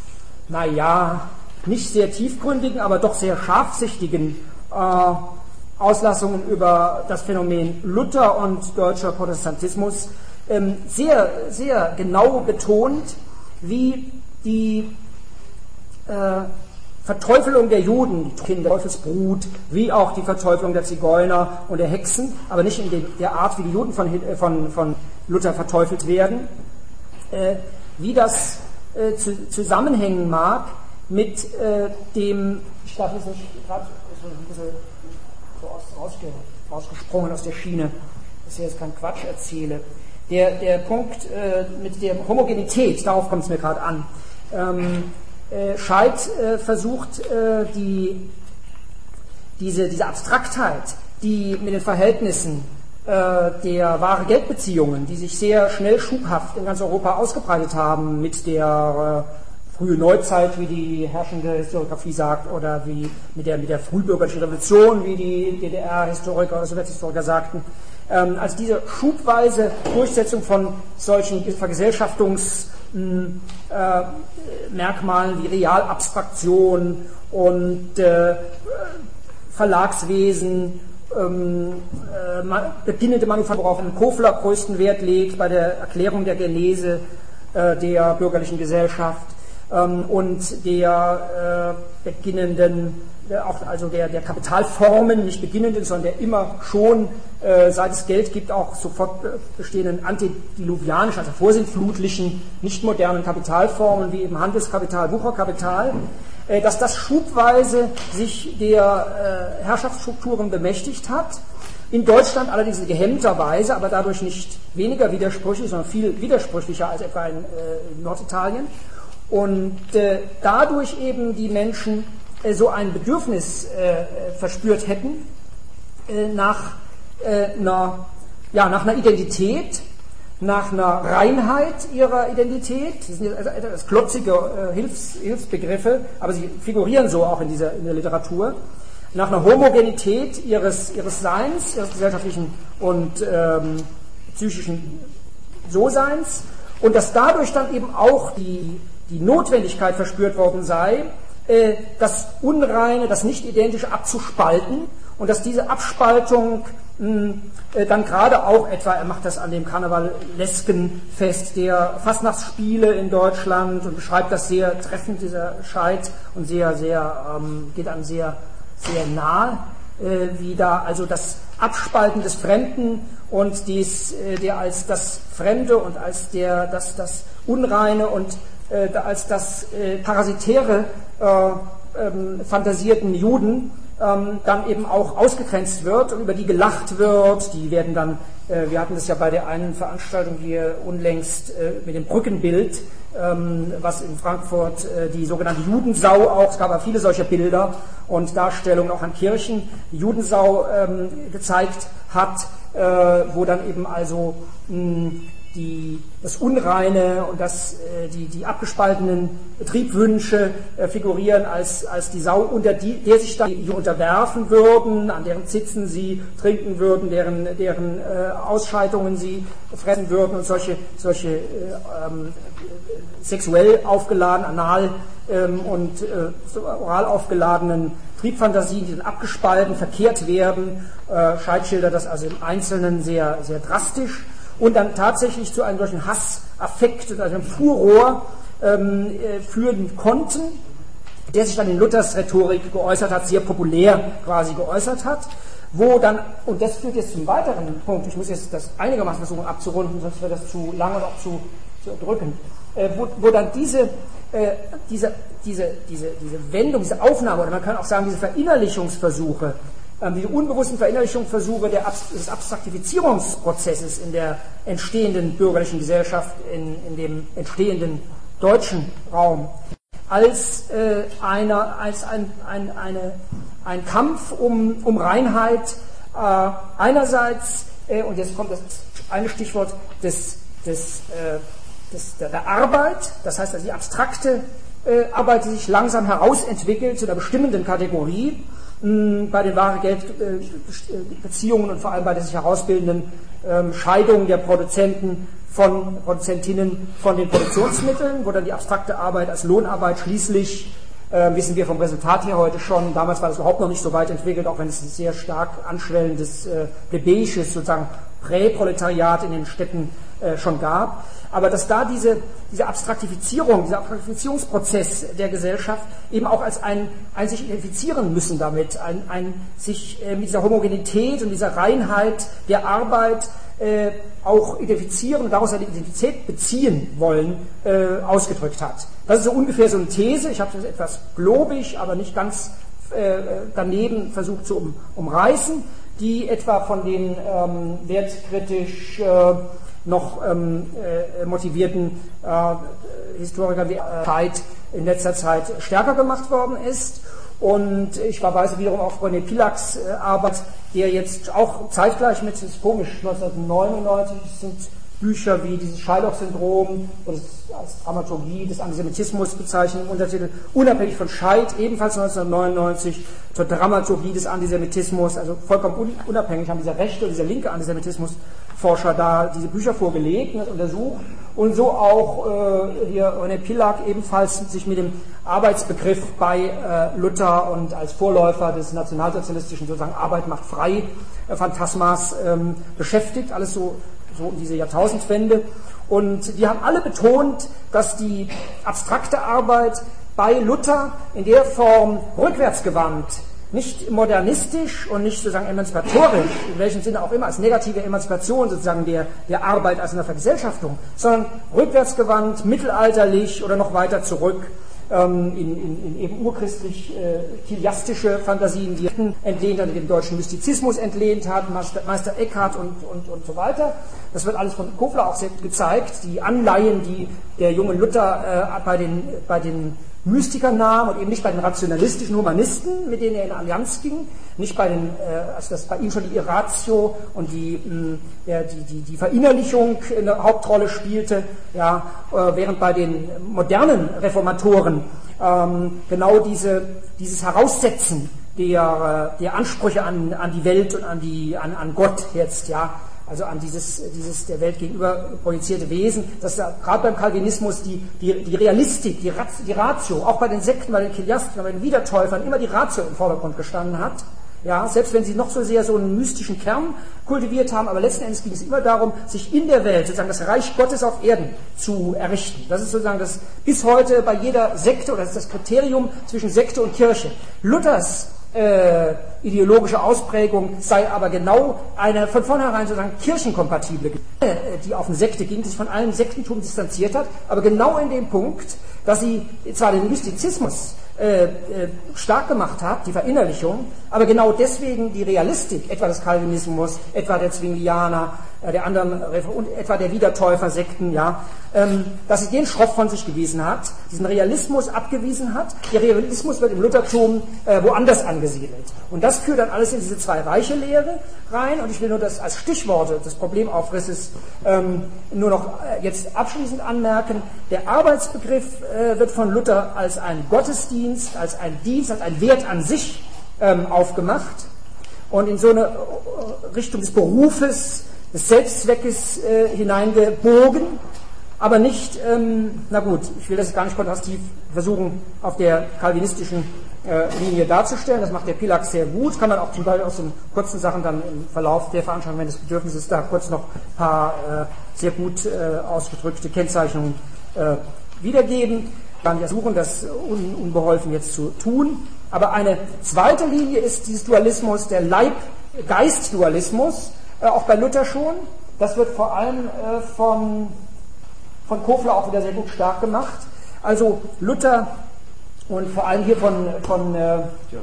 naja, nicht sehr tiefgründigen, aber doch sehr scharfsichtigen äh, Auslassungen über das Phänomen Luther und deutscher Protestantismus ähm, sehr, sehr genau betont, wie die äh, Verteufelung der Juden, die Kinder, Teufelsbrut, wie auch die Verteufelung der Zigeuner und der Hexen, aber nicht in dem, der Art, wie die Juden von, von, von Luther verteufelt werden, äh, wie das äh, zu, zusammenhängen mag mit äh, dem, ich darf jetzt nicht gerade ein bisschen so aus, rausge, rausgesprungen aus der Schiene, dass ich jetzt keinen Quatsch erzähle. Der, der Punkt äh, mit der Homogenität, darauf kommt es mir gerade an. Ähm, äh, Scheidt äh, versucht, äh, die, diese, diese Abstraktheit, die mit den Verhältnissen äh, der wahre Geldbeziehungen, die sich sehr schnell schubhaft in ganz Europa ausgebreitet haben, mit der äh, frühe Neuzeit, wie die herrschende Historiografie sagt, oder wie mit der, mit der frühbürgerlichen Revolution, wie die D D R-Historiker oder Sowjethistoriker sagten. Ähm, also diese schubweise Durchsetzung von solchen Vergesellschaftungsmerkmalen äh, wie Realabstraktion und äh, Verlagswesen, ähm, äh, beginnende Manufaktur, worauf Kofler größten Wert legt bei der Erklärung der Genese äh, der bürgerlichen Gesellschaft, und der äh, beginnenden, auch also der, der Kapitalformen, nicht beginnenden, sondern der immer schon, äh, seit es Geld gibt, auch sofort bestehenden antediluvianischen, also vorsintflutlichen, nicht modernen Kapitalformen, wie eben Handelskapital, Wucherkapital, äh, dass das schubweise sich der äh, Herrschaftsstrukturen bemächtigt hat. In Deutschland allerdings in gehemmter Weise, aber dadurch nicht weniger widersprüchlich, sondern viel widersprüchlicher als etwa in, äh, in Norditalien. Und äh, dadurch eben die Menschen äh, so ein Bedürfnis äh, verspürt hätten äh, nach, äh, einer, ja, nach einer Identität, nach einer Reinheit ihrer Identität. Das sind etwas klotzige äh, Hilfs, Hilfsbegriffe, aber sie figurieren so auch in, dieser, in der Literatur. Nach einer Homogenität ihres, ihres Seins, ihres gesellschaftlichen und ähm, psychischen So-Seins, und dass dadurch dann eben auch die die Notwendigkeit verspürt worden sei, äh, das Unreine, das Nicht-Identische abzuspalten, und dass diese Abspaltung mh, äh, dann gerade auch etwa, er macht das an dem karnevalesken Fest der Fastnachtsspiele in Deutschland und beschreibt das sehr treffend, dieser Scheid, und sehr, sehr, ähm, geht einem sehr, sehr nahe, äh, wie da also das Abspalten des Fremden und dies, äh, der als das Fremde und als der, das, das Unreine und Äh, als das äh, parasitäre äh, ähm, fantasierten Juden ähm, dann eben auch ausgegrenzt wird und über die gelacht wird. Die werden dann, äh, wir hatten das ja bei der einen Veranstaltung hier unlängst äh, mit dem Brückenbild, ähm, was in Frankfurt äh, die sogenannte Judensau auch, es gab ja viele solcher Bilder und Darstellungen auch an Kirchen, die Judensau ähm, gezeigt hat, äh, wo dann eben also mh, Die, das Unreine und das, äh, die, die abgespaltenen Triebwünsche äh, figurieren als, als die Sau, unter die, der sich dann die unterwerfen würden, an deren Zitzen sie trinken würden, deren, deren äh, Ausscheidungen sie fressen würden, und solche, solche äh, ähm, sexuell aufgeladen, anal ähm, und äh, oral aufgeladenen Triebfantasien, die dann abgespalten, verkehrt werden. Äh, Scheidt schildert das also im Einzelnen sehr, sehr drastisch. Und dann tatsächlich zu einem solchen Hassaffekt, also einem Furor ähm, äh, führen konnten, der sich dann in Luthers Rhetorik geäußert hat, sehr populär quasi geäußert hat. wo dann, und das führt jetzt zum weiteren Punkt, ich muss jetzt das einigermaßen versuchen abzurunden, sonst wird das zu lang und auch zu, zu erdrückend, äh, wo, wo dann diese, äh, diese, diese, diese, diese Wendung, diese Aufnahme, oder man kann auch sagen, diese Verinnerlichungsversuche, äh, diese unbewussten Verinnerlichungsversuche der Ab des Abstraktivierungsprozesses in der entstehenden bürgerlichen Gesellschaft, in, in dem entstehenden deutschen Raum, als, äh, einer, als ein, ein, eine, ein Kampf um, um Reinheit äh, einerseits, äh, und jetzt kommt das eine Stichwort des, des, äh, des, der, der Arbeit, das heißt also die abstrakte äh, Arbeit, die sich langsam herausentwickelt zu einer bestimmenden Kategorie, mh, bei den Ware-Geld-Beziehungen äh, und vor allem bei der sich herausbildenden äh, Scheidung der Produzenten von Produzentinnen von den Produktionsmitteln, wo dann die abstrakte Arbeit als Lohnarbeit schließlich, äh, wissen wir vom Resultat her heute schon, damals war das überhaupt noch nicht so weit entwickelt, auch wenn es ein sehr stark anschwellendes, äh, plebejisches, sozusagen Präproletariat in den Städten äh, schon gab, aber dass da diese, diese Abstraktifizierung, dieser Abstraktifizierungsprozess der Gesellschaft eben auch als ein, ein sich identifizieren müssen damit, ein, ein sich äh, mit dieser Homogenität und dieser Reinheit der Arbeit äh, auch identifizieren und daraus eine Identität beziehen wollen, äh, ausgedrückt hat. Das ist so ungefähr so eine These, ich habe das etwas globig, aber nicht ganz äh, daneben versucht zu um, umreißen, die etwa von den ähm, wertkritisch äh, noch ähm, äh, motivierten äh, Historikern wie Zeit in letzter Zeit stärker gemacht worden ist. Und ich verweise wiederum auf René Pilacs äh, Arbeit, der jetzt auch zeitgleich mit, das ist komisch, neunzehnhundertneunundneunzig sind Bücher wie dieses Shylock-Syndrom und als Dramaturgie des Antisemitismus bezeichnen, Untertitel unabhängig von Scheid, ebenfalls neunzehnhundertneunundneunzig, zur Dramaturgie des Antisemitismus, also vollkommen unabhängig haben dieser rechte und dieser linke Antisemitismusforscher da diese Bücher vorgelegt und untersucht und so auch äh, hier René Pilac ebenfalls sich mit dem Arbeitsbegriff bei äh, Luther und als Vorläufer des nationalsozialistischen sozusagen Arbeit macht frei äh, Phantasmas ähm, beschäftigt, alles so so um diese Jahrtausendwende. Und die haben alle betont, dass die abstrakte Arbeit bei Luther in der Form rückwärtsgewandt, nicht modernistisch und nicht sozusagen emanzipatorisch, in welchem Sinne auch immer, als negative Emanzipation sozusagen der, der Arbeit als einer Vergesellschaftung, sondern rückwärtsgewandt, mittelalterlich oder noch weiter zurück, In, in, in eben urchristlich äh, chiliastische Fantasien, die entlehnt hat, den deutschen Mystizismus entlehnt hat, Meister, Meister Eckhart und, und, und so weiter. Das wird alles von Kofler auch sehr gezeigt, die Anleihen, die der junge Luther äh, bei den, bei den Mystikern nahm und eben nicht bei den rationalistischen Humanisten, mit denen er in Allianz ging, nicht bei den, äh, also dass bei ihm schon die Irratio und die, mh, ja, die, die, die Verinnerlichung eine Hauptrolle spielte, ja, äh, während bei den modernen Reformatoren ähm, genau diese, dieses Heraussetzen der, der Ansprüche an, an die Welt und an, die, an, an Gott jetzt, ja, also an dieses, dieses der Welt gegenüber projizierte Wesen, dass da gerade beim Calvinismus die, die, die Realistik, die, Rat, die Ratio, auch bei den Sekten, bei den Chiliasten, bei den Wiedertäufern immer die Ratio im Vordergrund gestanden hat. Ja, selbst wenn sie noch so sehr so einen mystischen Kern kultiviert haben, aber letzten Endes ging es immer darum, sich in der Welt, sozusagen das Reich Gottes auf Erden zu errichten. Das ist sozusagen das bis heute bei jeder Sekte, oder das ist das Kriterium zwischen Sekte und Kirche. Luthers Äh, ideologische Ausprägung sei aber genau eine von vornherein sozusagen kirchenkompatible, äh, die auf eine Sekte ging, die sich von allem Sektentum distanziert hat, aber genau in dem Punkt, dass sie zwar den Mystizismus äh, äh, stark gemacht hat, die Verinnerlichung, aber genau deswegen die Realistik, etwa des Calvinismus, etwa der Zwinglianer, äh, der anderen, und etwa der Wiedertäufer-Sekten, ja, ähm, dass sie den Schroff von sich gewiesen hat, diesen Realismus abgewiesen hat. Der Realismus wird im Luthertum äh, woanders angesiedelt. Und das führt dann alles in diese Zwei-Reiche-Lehre rein. Und ich will nur das als Stichworte des Problemaufrisses ähm, nur noch äh, jetzt abschließend anmerken. Der Arbeitsbegriff äh, wird von Luther als ein Gottesdienst, als ein Dienst, als ein Wert an sich ähm, aufgemacht und in so eine Richtung des Berufes, des Selbstzweckes äh, hineingebogen, aber nicht, ähm, na gut, ich will das gar nicht kontrastiv versuchen, auf der calvinistischen äh, Linie darzustellen, das macht der Pilac sehr gut, kann man auch zum Beispiel aus den kurzen Sachen dann im Verlauf der Veranstaltung, wenn das Bedürfnis ist, da kurz noch ein paar äh, sehr gut äh, ausgedrückte Kennzeichnungen äh, wiedergeben. Dann versuchen, das un unbeholfen jetzt zu tun. Aber eine zweite Linie ist dieses Dualismus, der Leib Geistdualismus, äh, auch bei Luther schon. Das wird vor allem äh, von, von Kofler auch wieder sehr gut stark gemacht. Also Luther und vor allem hier von, von äh,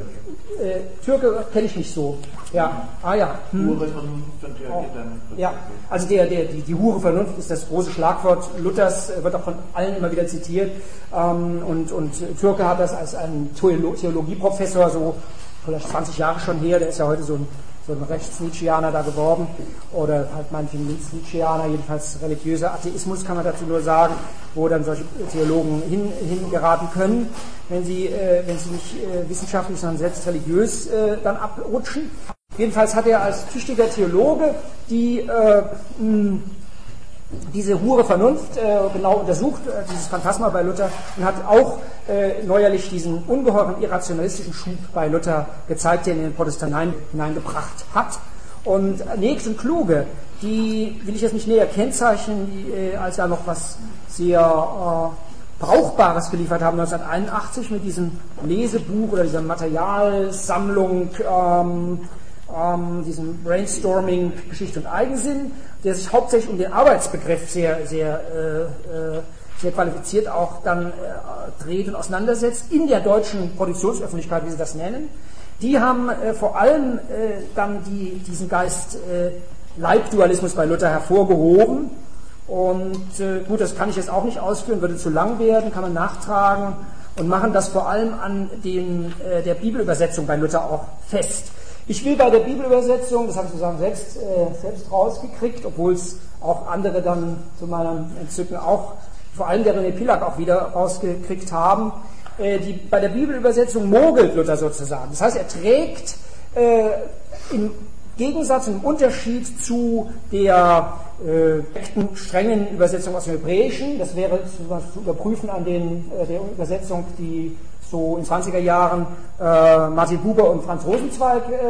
äh, Türke kenne ich nicht so. Ja, ah ja. Hm. Hure Vernunft von Türke Oh. dann. Ja, also der, der, die, die Hure Vernunft ist das große Schlagwort Luthers, äh, wird auch von allen immer wieder zitiert. Ähm, und, und Türke hat das als ein Theolo- Theologieprofessor, so vielleicht zwanzig Jahre schon her, der ist ja heute so ein, so ein Rechts-Nietzscheaner da geworden, oder halt manchen Links-Nietzscheaner, jedenfalls religiöser Atheismus kann man dazu nur sagen, wo dann solche Theologen hin, hingeraten können, wenn sie, äh, wenn sie nicht äh, wissenschaftlich, sondern selbst religiös äh, dann abrutschen. Jedenfalls hat er als tüchtiger Theologe die, äh, mh, diese hure Vernunft äh, genau untersucht, äh, dieses Phantasma bei Luther, und hat auch äh, neuerlich diesen ungeheuren irrationalistischen Schub bei Luther gezeigt, den er in den Protestanten hineingebracht hat. Und äh, Nächst und Kluge, die will ich jetzt nicht näher kennzeichnen, die, äh, als ja noch was sehr äh, Brauchbares geliefert haben, neunzehnhunderteinundachtzig mit diesem Lesebuch oder dieser Materialsammlung, ähm, ähm, diesem Brainstorming Geschichte und Eigensinn, der sich hauptsächlich um den Arbeitsbegriff sehr, sehr, äh, äh, sehr qualifiziert auch dann äh, dreht und auseinandersetzt, in der deutschen Produktionsöffentlichkeit, wie sie das nennen. Die haben äh, vor allem äh, dann die, diesen Geist äh, Leibdualismus bei Luther hervorgehoben. Und äh, gut, das kann ich jetzt auch nicht ausführen, würde zu lang werden, kann man nachtragen, und machen das vor allem an den, äh, der Bibelübersetzung bei Luther auch fest. Ich will bei der Bibelübersetzung, das habe ich sozusagen selbst, äh, selbst rausgekriegt, obwohl es auch andere dann zu meinem Entzücken auch, vor allem der René Pillack auch wieder rausgekriegt haben, äh, die, bei der Bibelübersetzung mogelt Luther sozusagen. Das heißt, er trägt äh, im Gegensatz, im Unterschied zu der äh, strengen Übersetzung aus dem Hebräischen, das wäre zu, zu überprüfen an den, äh, der Übersetzung, die so in zwanziger Jahren äh, Martin Buber und Franz Rosenzweig äh,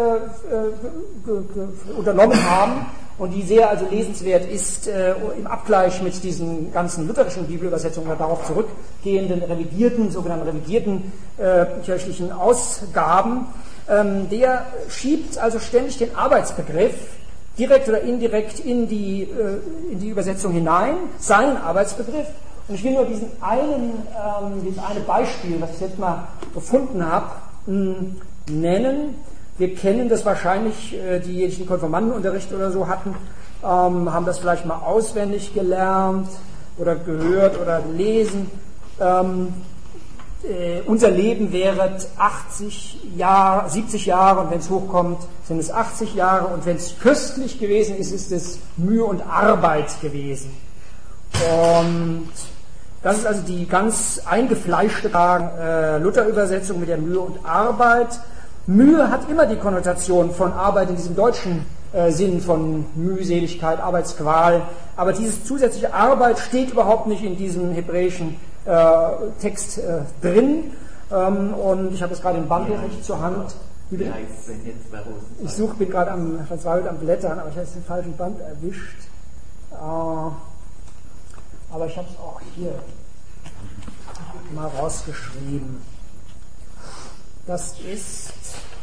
äh, unternommen haben und die sehr also lesenswert ist äh, im Abgleich mit diesen ganzen lutherischen Bibelübersetzungen oder darauf zurückgehenden revidierten, sogenannten revidierten äh, kirchlichen Ausgaben. Ähm, der schiebt also ständig den Arbeitsbegriff direkt oder indirekt in die, äh, in die Übersetzung hinein, seinen Arbeitsbegriff. Und ich will nur diesen einen, ähm, dieses eine Beispiel, was ich jetzt mal gefunden habe, mh, nennen. Wir kennen das wahrscheinlich, äh, diejenigen, die Konfirmandenunterricht oder so hatten, ähm, haben das vielleicht mal auswendig gelernt oder gehört oder gelesen. Ähm, äh, unser Leben wäre achtzig Jahre, siebzig Jahre, und wenn es hochkommt, sind es achtzig Jahre, und wenn es köstlich gewesen ist, ist es Mühe und Arbeit gewesen. Und das ist also die ganz eingefleischte äh, Luther-Übersetzung mit der Mühe und Arbeit. Mühe hat immer die Konnotation von Arbeit in diesem deutschen äh, Sinn von Mühseligkeit, Arbeitsqual. Aber dieses zusätzliche Arbeit steht überhaupt nicht in diesem hebräischen äh, Text äh, drin. Ähm, und ich habe es gerade im Band nicht zur Hand. Wie heißt es denn jetzt bei Rosenzweig? Ich suche, bin gerade am verzweifelt am Blättern, aber ich habe den falschen Band erwischt. Äh, aber ich habe es auch hier mal rausgeschrieben. Das ist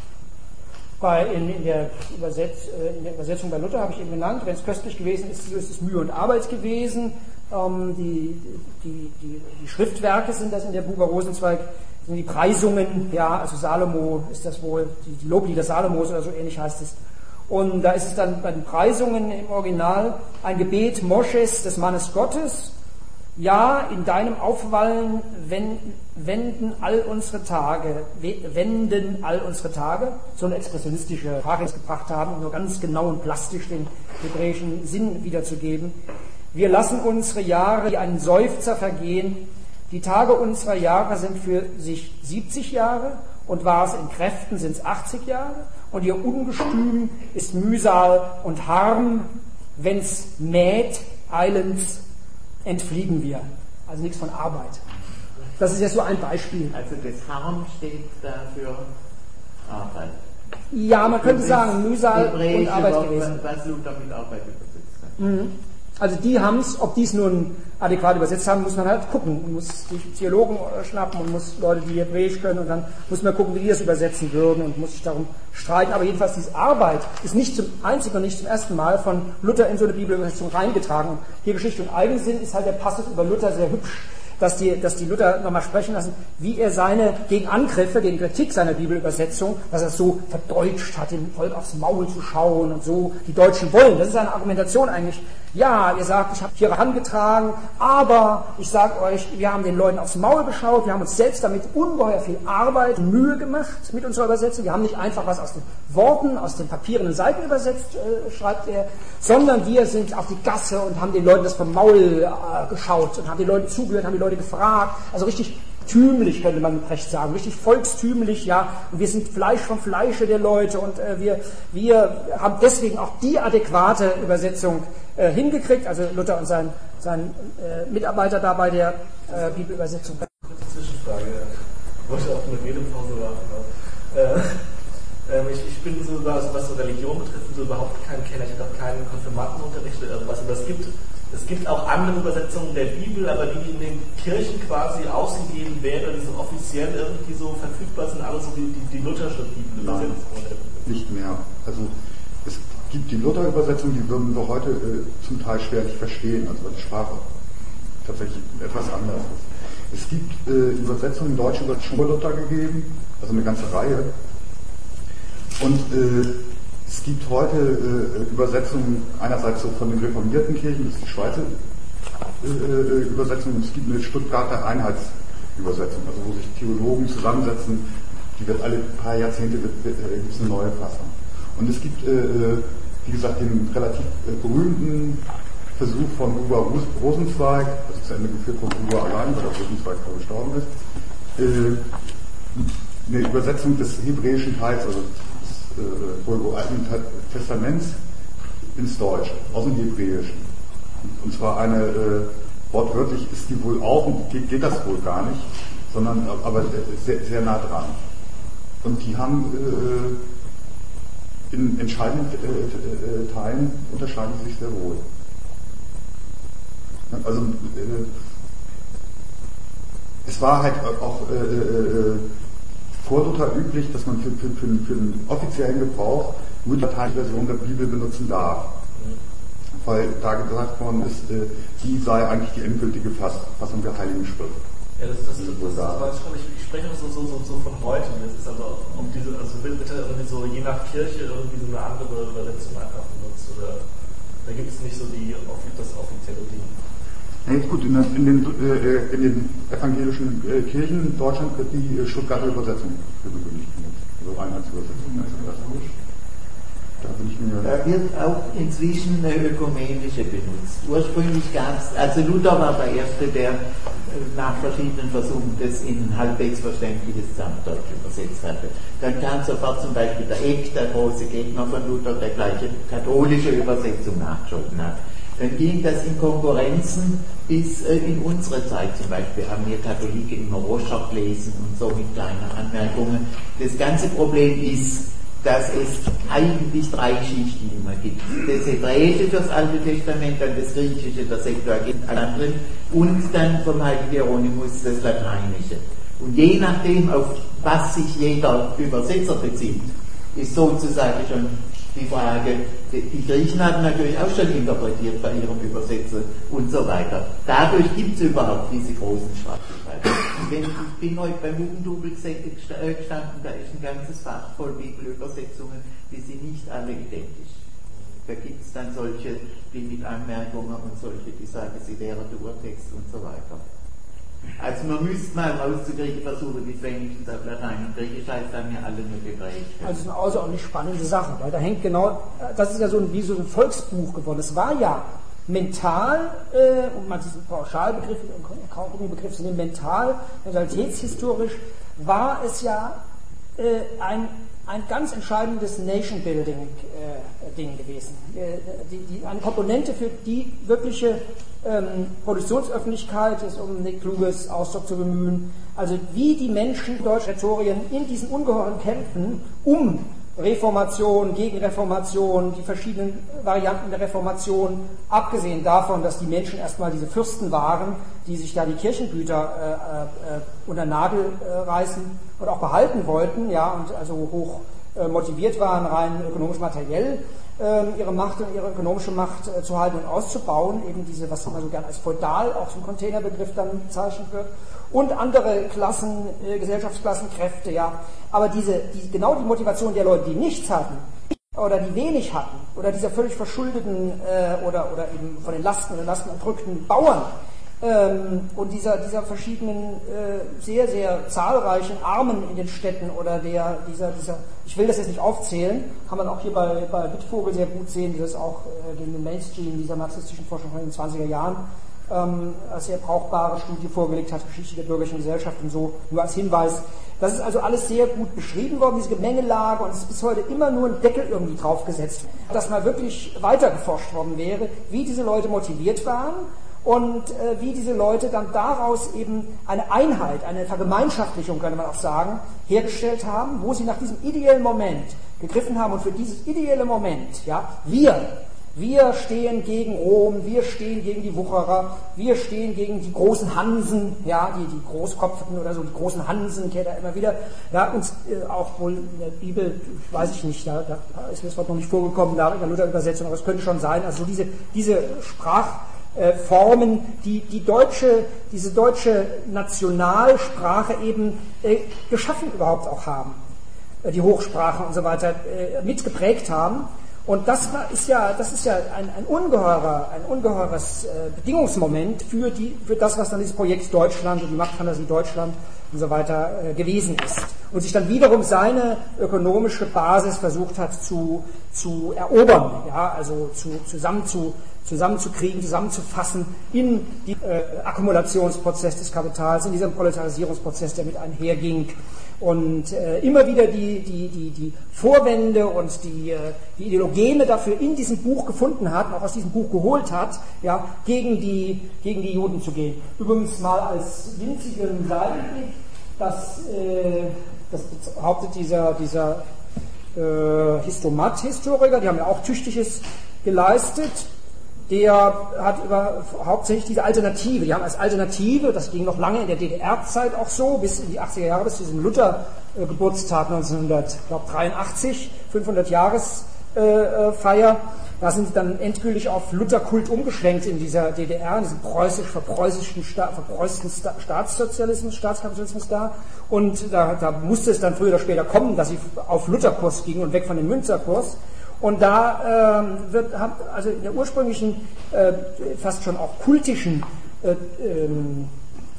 bei, in, in, der Übersetz, in der Übersetzung bei Luther, habe ich eben genannt, wenn es köstlich gewesen ist, ist es Mühe und Arbeit gewesen. Ähm, die, die, die, die Schriftwerke sind das in der Buber Rosenzweig, sind die Preisungen, ja, also Salomo ist das wohl, die, die Loblieder Salomos oder so ähnlich heißt es. Und da ist es dann bei den Preisungen im Original ein Gebet Mosches, des Mannes Gottes. Ja, in deinem Aufwallen wenden all unsere Tage, wenden all unsere Tage, so eine expressionistische Sprache gebracht haben, um nur ganz genau und plastisch den hebräischen Sinn wiederzugeben. Wir lassen unsere Jahre wie einen Seufzer vergehen. Die Tage unserer Jahre sind für sich siebzig Jahre, und war es in Kräften, sind es achtzig Jahre. Und ihr Ungestüm ist Mühsal und Harm, wenn's mäht, eilends entfliegen wir. Also nichts von Arbeit. Das ist jetzt so ein Beispiel. Also das Harm steht da für Arbeit. Ja, man könnte sagen, Mühsal und Arbeit Wort, gewesen. was Luther mit Arbeit übersetzt hat. Mhm. Also die haben es, ob die es nun adäquat übersetzt haben, muss man halt gucken. Man muss die Theologen schnappen und muss Leute, die Hebräisch können, und dann muss man gucken, wie die das übersetzen würden und muss sich darum streiten. Aber jedenfalls diese Arbeit ist nicht zum einzigen und nicht zum ersten Mal von Luther in so eine Bibelübersetzung reingetragen. Und hier Geschichte und Eigensinn ist halt der Passus über Luther sehr hübsch, dass die, dass die Luther nochmal sprechen lassen, wie er seine, gegen Angriffe, gegen Kritik seiner Bibelübersetzung, dass er es so verdeutscht hat, dem Volk aufs Maul zu schauen und so, die Deutschen wollen. Das ist eine Argumentation eigentlich. Ja, ihr sagt, ich habe Tiere herangetragen, aber ich sage euch, wir haben den Leuten aufs Maul geschaut, wir haben uns selbst damit ungeheuer viel Arbeit und Mühe gemacht mit unserer Übersetzung. Wir haben nicht einfach was aus den Worten, aus den Papieren und Seiten übersetzt, äh, schreibt er, sondern wir sind auf die Gasse und haben den Leuten das vom Maul äh, geschaut und haben den Leuten zugehört, haben die Leute gefragt. Also richtig tümlich, könnte man mit Recht sagen, richtig volkstümlich, ja, und wir sind Fleisch vom Fleische der Leute und äh, wir, wir haben deswegen auch die adäquate Übersetzung äh, hingekriegt, also Luther und sein, sein äh, Mitarbeiter da bei der äh, Bibelübersetzung. Kurze Zwischenfrage, ich wollte auch eine Redepause machen. Äh, äh, ich, ich bin so, was, was so Religion betrifft, so überhaupt kein Kenner, ich habe auch keinen Konfirmandenunterricht oder irgendwas, aber es gibt Es gibt auch andere Übersetzungen der Bibel, aber die in den Kirchen quasi ausgegeben werden, die so offiziell irgendwie so verfügbar sind, alle so wie die, die lutherische Bibelübersetzung. Nicht mehr. Also es gibt die Luther-Übersetzung, die würden wir heute äh, zum Teil schwerlich verstehen, also weil die Sprache tatsächlich etwas anders ist. Es gibt äh, Übersetzungen, in Deutsch wird schon Luther gegeben, also eine ganze Reihe. Und äh, es gibt heute äh, Übersetzungen einerseits so von den reformierten Kirchen, das ist die Schweizer äh, Übersetzung, und es gibt eine Stuttgarter Einheitsübersetzung, also wo sich Theologen zusammensetzen, die wird alle paar Jahrzehnte wird, wird, äh, gibt es eine neue Fassung. Und es gibt, äh, wie gesagt, den relativ äh, berühmten Versuch von Huber Rosenzweig, das ist zu Ende geführt von Huber allein, weil der Rosenzweig gestorben ist, äh, eine Übersetzung des hebräischen Teils, also des Alten Testaments ins Deutsche, aus dem Hebräischen. Und zwar eine, äh, wortwörtlich ist die wohl auch, geht, geht das wohl gar nicht, sondern aber sehr, sehr nah dran. Und die haben äh, in entscheidenden äh, Teilen unterscheiden sie sich sehr wohl. Also äh, es war halt auch äh, äh, vor Luther üblich, dass man für, für, für, für den offiziellen Gebrauch nur die Lateinversion der Bibel benutzen darf. Weil da gesagt worden ist, äh, die sei eigentlich die endgültige Fassung der Heiligen Schrift. Ja, das, das, das, das, das weiß ich schon. Ich, ich spreche so, so, so, so von heute. Das ist also, um diese, also bitte irgendwie so je nach Kirche irgendwie so eine andere Übersetzung einfach benutzt. Oder da gibt es nicht so die, das offizielle Ding. Ja, jetzt gut, in, in, den, äh, in den evangelischen äh, Kirchen in Deutschland wird die äh, Stuttgarter Übersetzung für gewöhnlich benutzt. Also Einheitsübersetzung. Da, bin ich mir da wird auch inzwischen eine ökumenische benutzt. Ursprünglich gab es, also Luther war der Erste, der nach verschiedenen Versuchen das in halbwegs verständliches Gesamtdeutsch übersetzt hatte. Dann kam sofort zum Beispiel der Eck, der große Gegner von Luther, der gleiche katholische Übersetzung nachgeschoben hat. Dann ging das in Konkurrenzen bis äh, in unsere Zeit. Zum Beispiel haben wir Katholiken immer Rorschach gelesen und so mit kleinen Anmerkungen. Das ganze Problem ist, dass es eigentlich drei Schichten immer gibt. Das Hebräische, das Alte Testament, dann das Griechische, das Septuagint, drin, und dann vom Heiligen Hieronymus das Lateinische. Und je nachdem, auf was sich jeder Übersetzer bezieht, ist sozusagen schon die Frage, die Griechen haben natürlich auch schon interpretiert bei ihrem Übersetzer und so weiter. Dadurch gibt es überhaupt diese großen Schwachheiten. Wenn ich bin heute beim Jugendubel gestanden, da ist ein ganzes Fach voll Bibelübersetzungen, die sind nicht alle identisch. Da gibt es dann solche, die mit Anmerkungen und solche, die sagen, sie wäre der Urtext und so weiter. Also man müsste mal rauszukriegen versuchen, wie es wenigstens auf Latein und Griechisch heißt, haben ja alle nur Hebräisch. Also es ist eine außerordentlich spannende Sache, weil da hängt genau, das ist ja so ein, wie so ein Volksbuch geworden. Es war ja mental, äh, und man diesen Pauschalbegriff, kaum Begriff sind mental, mentalitätshistorisch, war es ja äh, ein, ein ganz entscheidendes Nation-Building-Ding äh, gewesen. Äh, die, die, eine Komponente für die wirkliche ähm, Produktionsöffentlichkeit ist, um Nick Kluges Ausdruck zu bemühen, also wie die Menschen, deutsche Rhetorien, in diesen ungeheuren Kämpfen um Reformation, Gegenreformation, die verschiedenen Varianten der Reformation, abgesehen davon, dass die Menschen erstmal diese Fürsten waren, die sich da die Kirchengüter äh, äh, unter den Nagel äh, reißen und auch behalten wollten, ja, und also hoch äh, motiviert waren, rein ökonomisch-materiell äh, ihre Macht und ihre ökonomische Macht äh, zu halten und auszubauen, eben diese, was immer so gern als feudal, auch zum Containerbegriff dann bezeichnet wird, und andere Klassen, äh, Gesellschaftsklassenkräfte, ja. Aber diese, die, genau die Motivation der Leute, die nichts hatten, oder die wenig hatten, oder dieser völlig verschuldeten, äh, oder, oder eben von den Lasten oder Lasten erdrückten Bauern, ähm, und dieser, dieser verschiedenen, äh, sehr, sehr zahlreichen Armen in den Städten, oder der, dieser, dieser, ich will das jetzt nicht aufzählen, kann man auch hier bei, bei Wittvogel sehr gut sehen, die das auch äh, gegen den Mainstream dieser marxistischen Forschung von den zwanziger Jahren Ähm, eine sehr brauchbare Studie vorgelegt hat, Geschichte der bürgerlichen Gesellschaft und so, nur als Hinweis. Das ist also alles sehr gut beschrieben worden, diese Gemengelage, und es ist bis heute immer nur ein Deckel irgendwie draufgesetzt, dass mal wirklich weiter geforscht worden wäre, wie diese Leute motiviert waren und äh, wie diese Leute dann daraus eben eine Einheit, eine Vergemeinschaftlichung, könnte man auch sagen, hergestellt haben, wo sie nach diesem ideellen Moment gegriffen haben und für dieses ideelle Moment, ja, wir, Wir stehen gegen Rom, wir stehen gegen die Wucherer, wir stehen gegen die großen Hansen, ja, die, die Großkopften oder so, die großen Hansen, kennt er immer wieder, ja, uns äh, auch wohl in der Bibel, weiß ich nicht, da, da ist mir das Wort noch nicht vorgekommen, da in der Luther-Übersetzung, aber es könnte schon sein, also diese, diese Sprachformen, äh, die, die deutsche, diese deutsche Nationalsprache eben äh, geschaffen überhaupt auch haben, äh, die Hochsprache und so weiter äh, mitgeprägt haben. Und das war, ist ja, das ist ja ein, ein ungeheurer, ein ungeheures äh, Bedingungsmoment für, die, für das, was dann dieses Projekt Deutschland und die Machtfantasie Deutschland und so weiter äh, gewesen ist. Und sich dann wiederum seine ökonomische Basis versucht hat zu, zu erobern, ja, also zu, zusammen zu, zusammenzukriegen, zusammenzufassen in den äh, Akkumulationsprozess des Kapitals, in diesem Proletarisierungsprozess, der mit einherging. Und äh, immer wieder die, die, die, die Vorwände und die, äh, die Ideologeme dafür in diesem Buch gefunden hat, auch aus diesem Buch geholt hat, ja, gegen die, gegen die Juden zu gehen. Übrigens mal als winzigen Seitenblick, das, äh, das behauptet dieser, dieser äh, Histomat-Historiker, die haben ja auch Tüchtiges geleistet, der hat über hauptsächlich diese Alternative, die haben als Alternative, das ging noch lange in der D D R-Zeit auch so, bis in die achtziger Jahre, bis zu diesem Luther-Geburtstag neunzehnhundertdreiundachtzig, fünfhundert-Jahres-Feier, da sind sie dann endgültig auf Lutherkult umgeschwenkt in dieser D D R, in diesem preußisch, verpreußischten, Sta verpreußten Sta Staatssozialismus, Staatskapitalismus da, und da, da musste es dann früher oder später kommen, dass sie auf Lutherkurs gingen und weg von dem Münzerkurs. Und da ähm, wird, also in der ursprünglichen, äh, fast schon auch kultischen äh, ähm,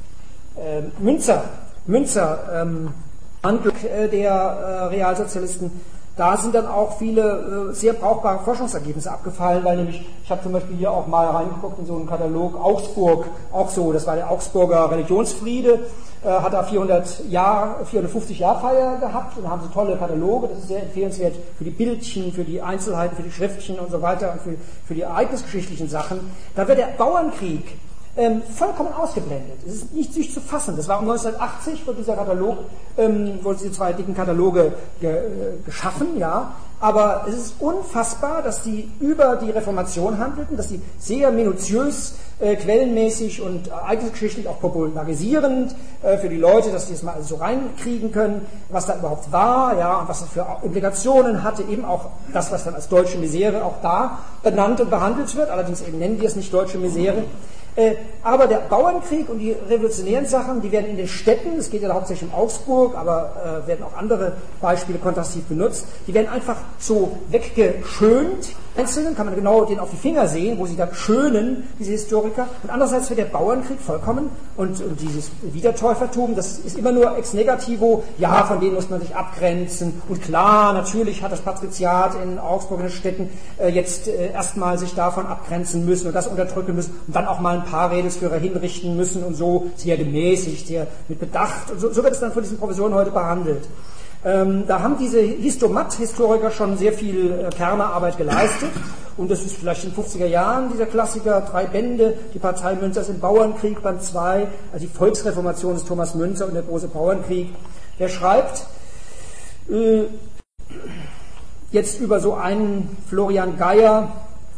äh, Münzer, Münzer ähm, Handel äh, der äh, Realsozialisten, da sind dann auch viele äh, sehr brauchbare Forschungsergebnisse abgefallen, weil nämlich, ich habe zum Beispiel hier auch mal reingeguckt in so einen Katalog, Augsburg, auch so, das war der Augsburger Religionsfriede, äh, hat da vierhundert Jahr, vierhundertfünfzig Jahr Feier gehabt, und da haben sie tolle Kataloge, das ist sehr empfehlenswert für die Bildchen, für die Einzelheiten, für die Schriftchen und so weiter und für, für die ereignisgeschichtlichen Sachen. Da wird der Bauernkrieg Ähm, vollkommen ausgeblendet. Es ist nicht, nicht zu fassen. Das war um neunzehnhundertachtzig, wurde dieser Katalog, ähm, wurden diese zwei dicken Kataloge ge, äh, geschaffen, ja. Aber es ist unfassbar, dass die über die Reformation handelten, dass die sehr minutiös, äh, quellenmäßig und ereignisgeschichtlich auch popularisierend äh, für die Leute, dass die es mal so reinkriegen können, was da überhaupt war, ja, und was das für Implikationen hatte, eben auch das, was dann als deutsche Misere auch da benannt und behandelt wird. Allerdings eben nennen wir es nicht deutsche Misere. Äh, aber der Bauernkrieg und die revolutionären Sachen, die werden in den Städten, es geht ja hauptsächlich um Augsburg, aber äh, werden auch andere Beispiele kontrastiv benutzt, die werden einfach so weggeschönt. Einzelnen kann man genau denen auf die Finger sehen, wo sie da schönen, diese Historiker. Und andererseits wird der Bauernkrieg vollkommen, und, und dieses Wiedertäufertum, das ist immer nur ex negativo, ja, von denen muss man sich abgrenzen. Und klar, natürlich hat das Patriziat in Augsburg, in den Städten, äh, jetzt äh, erstmal sich davon abgrenzen müssen und das unterdrücken müssen und dann auch mal ein paar Redelsführer hinrichten müssen und so, sehr gemäßigt, sehr mit Bedacht. Und so, so wird es dann von diesen Professoren heute behandelt. Ähm, da haben diese Histomat-Historiker schon sehr viel äh, Kernerarbeit geleistet, und das ist vielleicht in den fünfziger Jahren dieser Klassiker, drei Bände, die Partei Münzers im Bauernkrieg, Band zwei, also die Volksreformation des Thomas Münzer und der große Bauernkrieg. Der schreibt, äh, jetzt über so einen Florian Geyer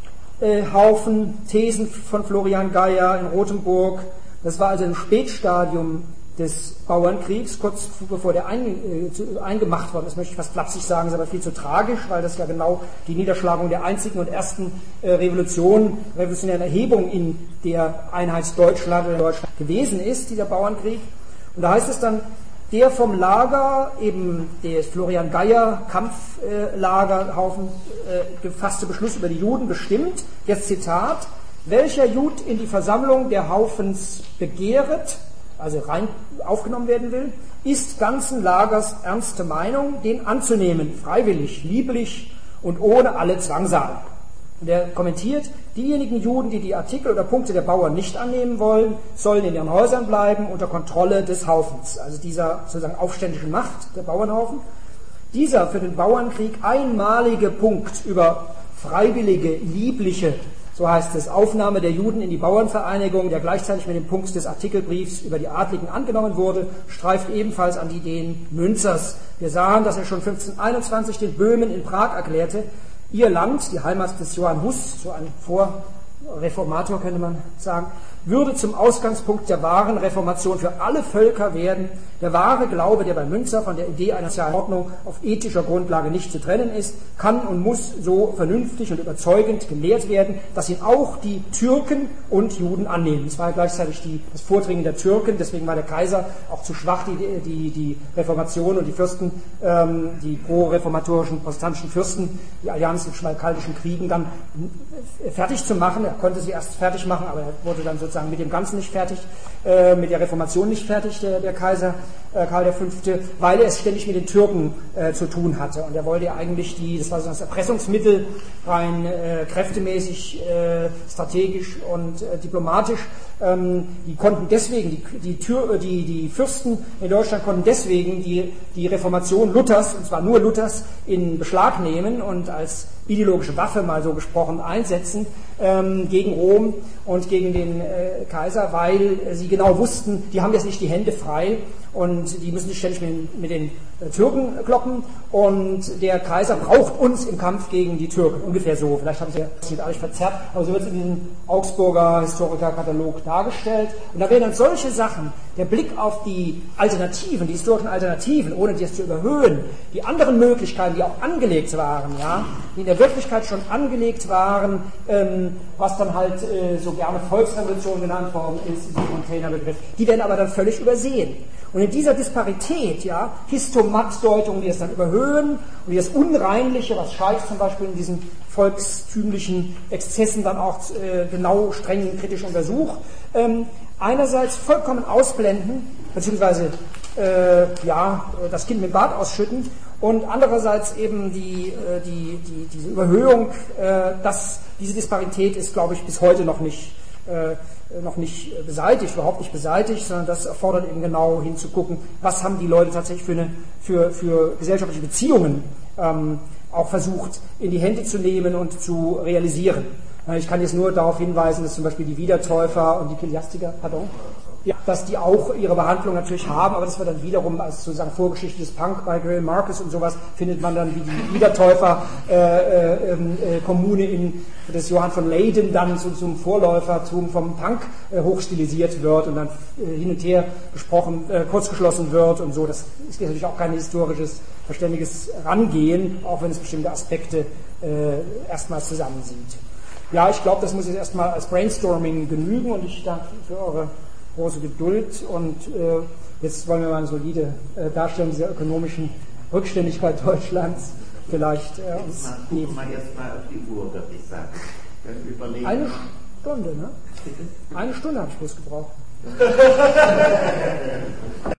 äh, Haufen, Thesen von Florian Geyer in Rothenburg. Das war also im Spätstadium des Bauernkriegs, kurz bevor der ein, äh, zu, eingemacht worden ist, möchte ich fast flapsig sagen, ist aber viel zu tragisch, weil das ja genau die Niederschlagung der einzigen und ersten äh, Revolution, revolutionären Erhebung in der Einheitsdeutschland oder Deutschland gewesen ist, dieser Bauernkrieg. Und da heißt es dann, der vom Lager, eben des Florian Geyer Kampflagerhaufen äh, gefasste Beschluss über die Juden bestimmt, jetzt Zitat, welcher Jud in die Versammlung der Haufens begehret, also rein aufgenommen werden will, ist ganzen Lagers ernste Meinung, den anzunehmen, freiwillig, lieblich und ohne alle Zwangsal. Und er kommentiert, diejenigen Juden, die die Artikel oder Punkte der Bauern nicht annehmen wollen, sollen in ihren Häusern bleiben unter Kontrolle des Haufens, also dieser sozusagen aufständischen Macht, der Bauernhaufen. Dieser für den Bauernkrieg einmalige Punkt über freiwillige, liebliche, so heißt es, Aufnahme der Juden in die Bauernvereinigung, der gleichzeitig mit dem Punkt des Artikelbriefs über die Adligen angenommen wurde, streift ebenfalls an die Ideen Münzers. Wir sahen, dass er schon fünfzehnhunderteinundzwanzig den Böhmen in Prag erklärte, ihr Land, die Heimat des Johann Hus, so ein Vorreformator könnte man sagen, würde zum Ausgangspunkt der wahren Reformation für alle Völker werden. Der wahre Glaube, der bei Münzer von der Idee einer sozialen Ordnung auf ethischer Grundlage nicht zu trennen ist, kann und muss so vernünftig und überzeugend gelehrt werden, dass ihn auch die Türken und Juden annehmen. Es war ja gleichzeitig die, das Vordringen der Türken, deswegen war der Kaiser auch zu schwach, die, die, die Reformation und die Fürsten, ähm, die pro-reformatorischen protestantischen Fürsten, die Allianz in schmalkaldischen Kriegen dann fertig zu machen. Er konnte sie erst fertig machen, aber er wurde dann sozusagen mit dem Ganzen nicht fertig, äh, mit der Reformation nicht fertig, der, der Kaiser äh, Karl der Fünfte, weil er es ständig mit den Türken äh, zu tun hatte. Und er wollte ja eigentlich die, das war so das Erpressungsmittel, rein äh, kräftemäßig, äh, strategisch und äh, diplomatisch. Ähm, die konnten deswegen, die, die, Tür, die, die Fürsten in Deutschland konnten deswegen die, die Reformation Luthers, und zwar nur Luthers, in Beschlag nehmen und als ideologische Waffe, mal so gesprochen, einsetzen ähm, gegen Rom und gegen den äh, Kaiser, weil äh, sie genau wussten, die haben jetzt nicht die Hände frei und die müssen sich ständig mit den, mit den äh, Türken kloppen und der Kaiser braucht uns im Kampf gegen die Türken. Ungefähr so. Vielleicht haben sie das nicht alles verzerrt, aber so wird es in diesem Augsburger Historikerkatalog dargestellt. Und da werden dann solche Sachen, der Blick auf die Alternativen, die historischen Alternativen, ohne die jetzt zu überhöhen, die anderen Möglichkeiten, die auch angelegt waren, ja, die in der Wirklichkeit schon angelegt waren, ähm, was dann halt äh, so gerne Volksrevolution genannt worden ist, dieser Containerbegriff, die werden aber dann völlig übersehen. Und in dieser Disparität, ja, Histomat-Deutungen, die es dann überhöhen und die das Unreinliche, was Scheich zum Beispiel in diesen volkstümlichen Exzessen dann auch äh, genau, streng, kritisch untersucht, ähm, einerseits vollkommen ausblenden, beziehungsweise äh, ja, das Kind mit dem Bad ausschütten und andererseits eben die, die, die, diese Überhöhung, dass diese Disparität ist, glaube ich, bis heute noch nicht, noch nicht beseitigt, überhaupt nicht beseitigt, sondern das erfordert eben genau hinzugucken, was haben die Leute tatsächlich für, eine, für, für gesellschaftliche Beziehungen ähm, auch versucht in die Hände zu nehmen und zu realisieren. Ich kann jetzt nur darauf hinweisen, dass zum Beispiel die Wiedertäufer und die Kiliastiker, pardon, ja, dass die auch ihre Behandlung natürlich haben, aber das wird dann wiederum als sozusagen Vorgeschichte des Punk bei Greil Marcus und sowas, findet man dann, wie die Wiedertäufer äh, äh, äh, Kommune in des Johann von Leyden dann zu, zum Vorläufertum vom Punk äh, hochstilisiert wird und dann äh, hin und her besprochen, äh, kurzgeschlossen wird und so. Das ist natürlich auch kein historisches, verständiges Rangehen, auch wenn es bestimmte Aspekte äh, erstmals zusammensieht. Ja, ich glaube, das muss jetzt erstmal als Brainstorming genügen und ich danke für eure große Geduld und äh, jetzt wollen wir mal eine solide äh, Darstellung dieser ökonomischen Rückständigkeit Deutschlands vielleicht äh, uns mal, gucken wir jetzt mal auf die Uhr, würde ich sagen. Überlegen. Eine Stunde, ne? Eine Stunde habe ich bloß gebraucht.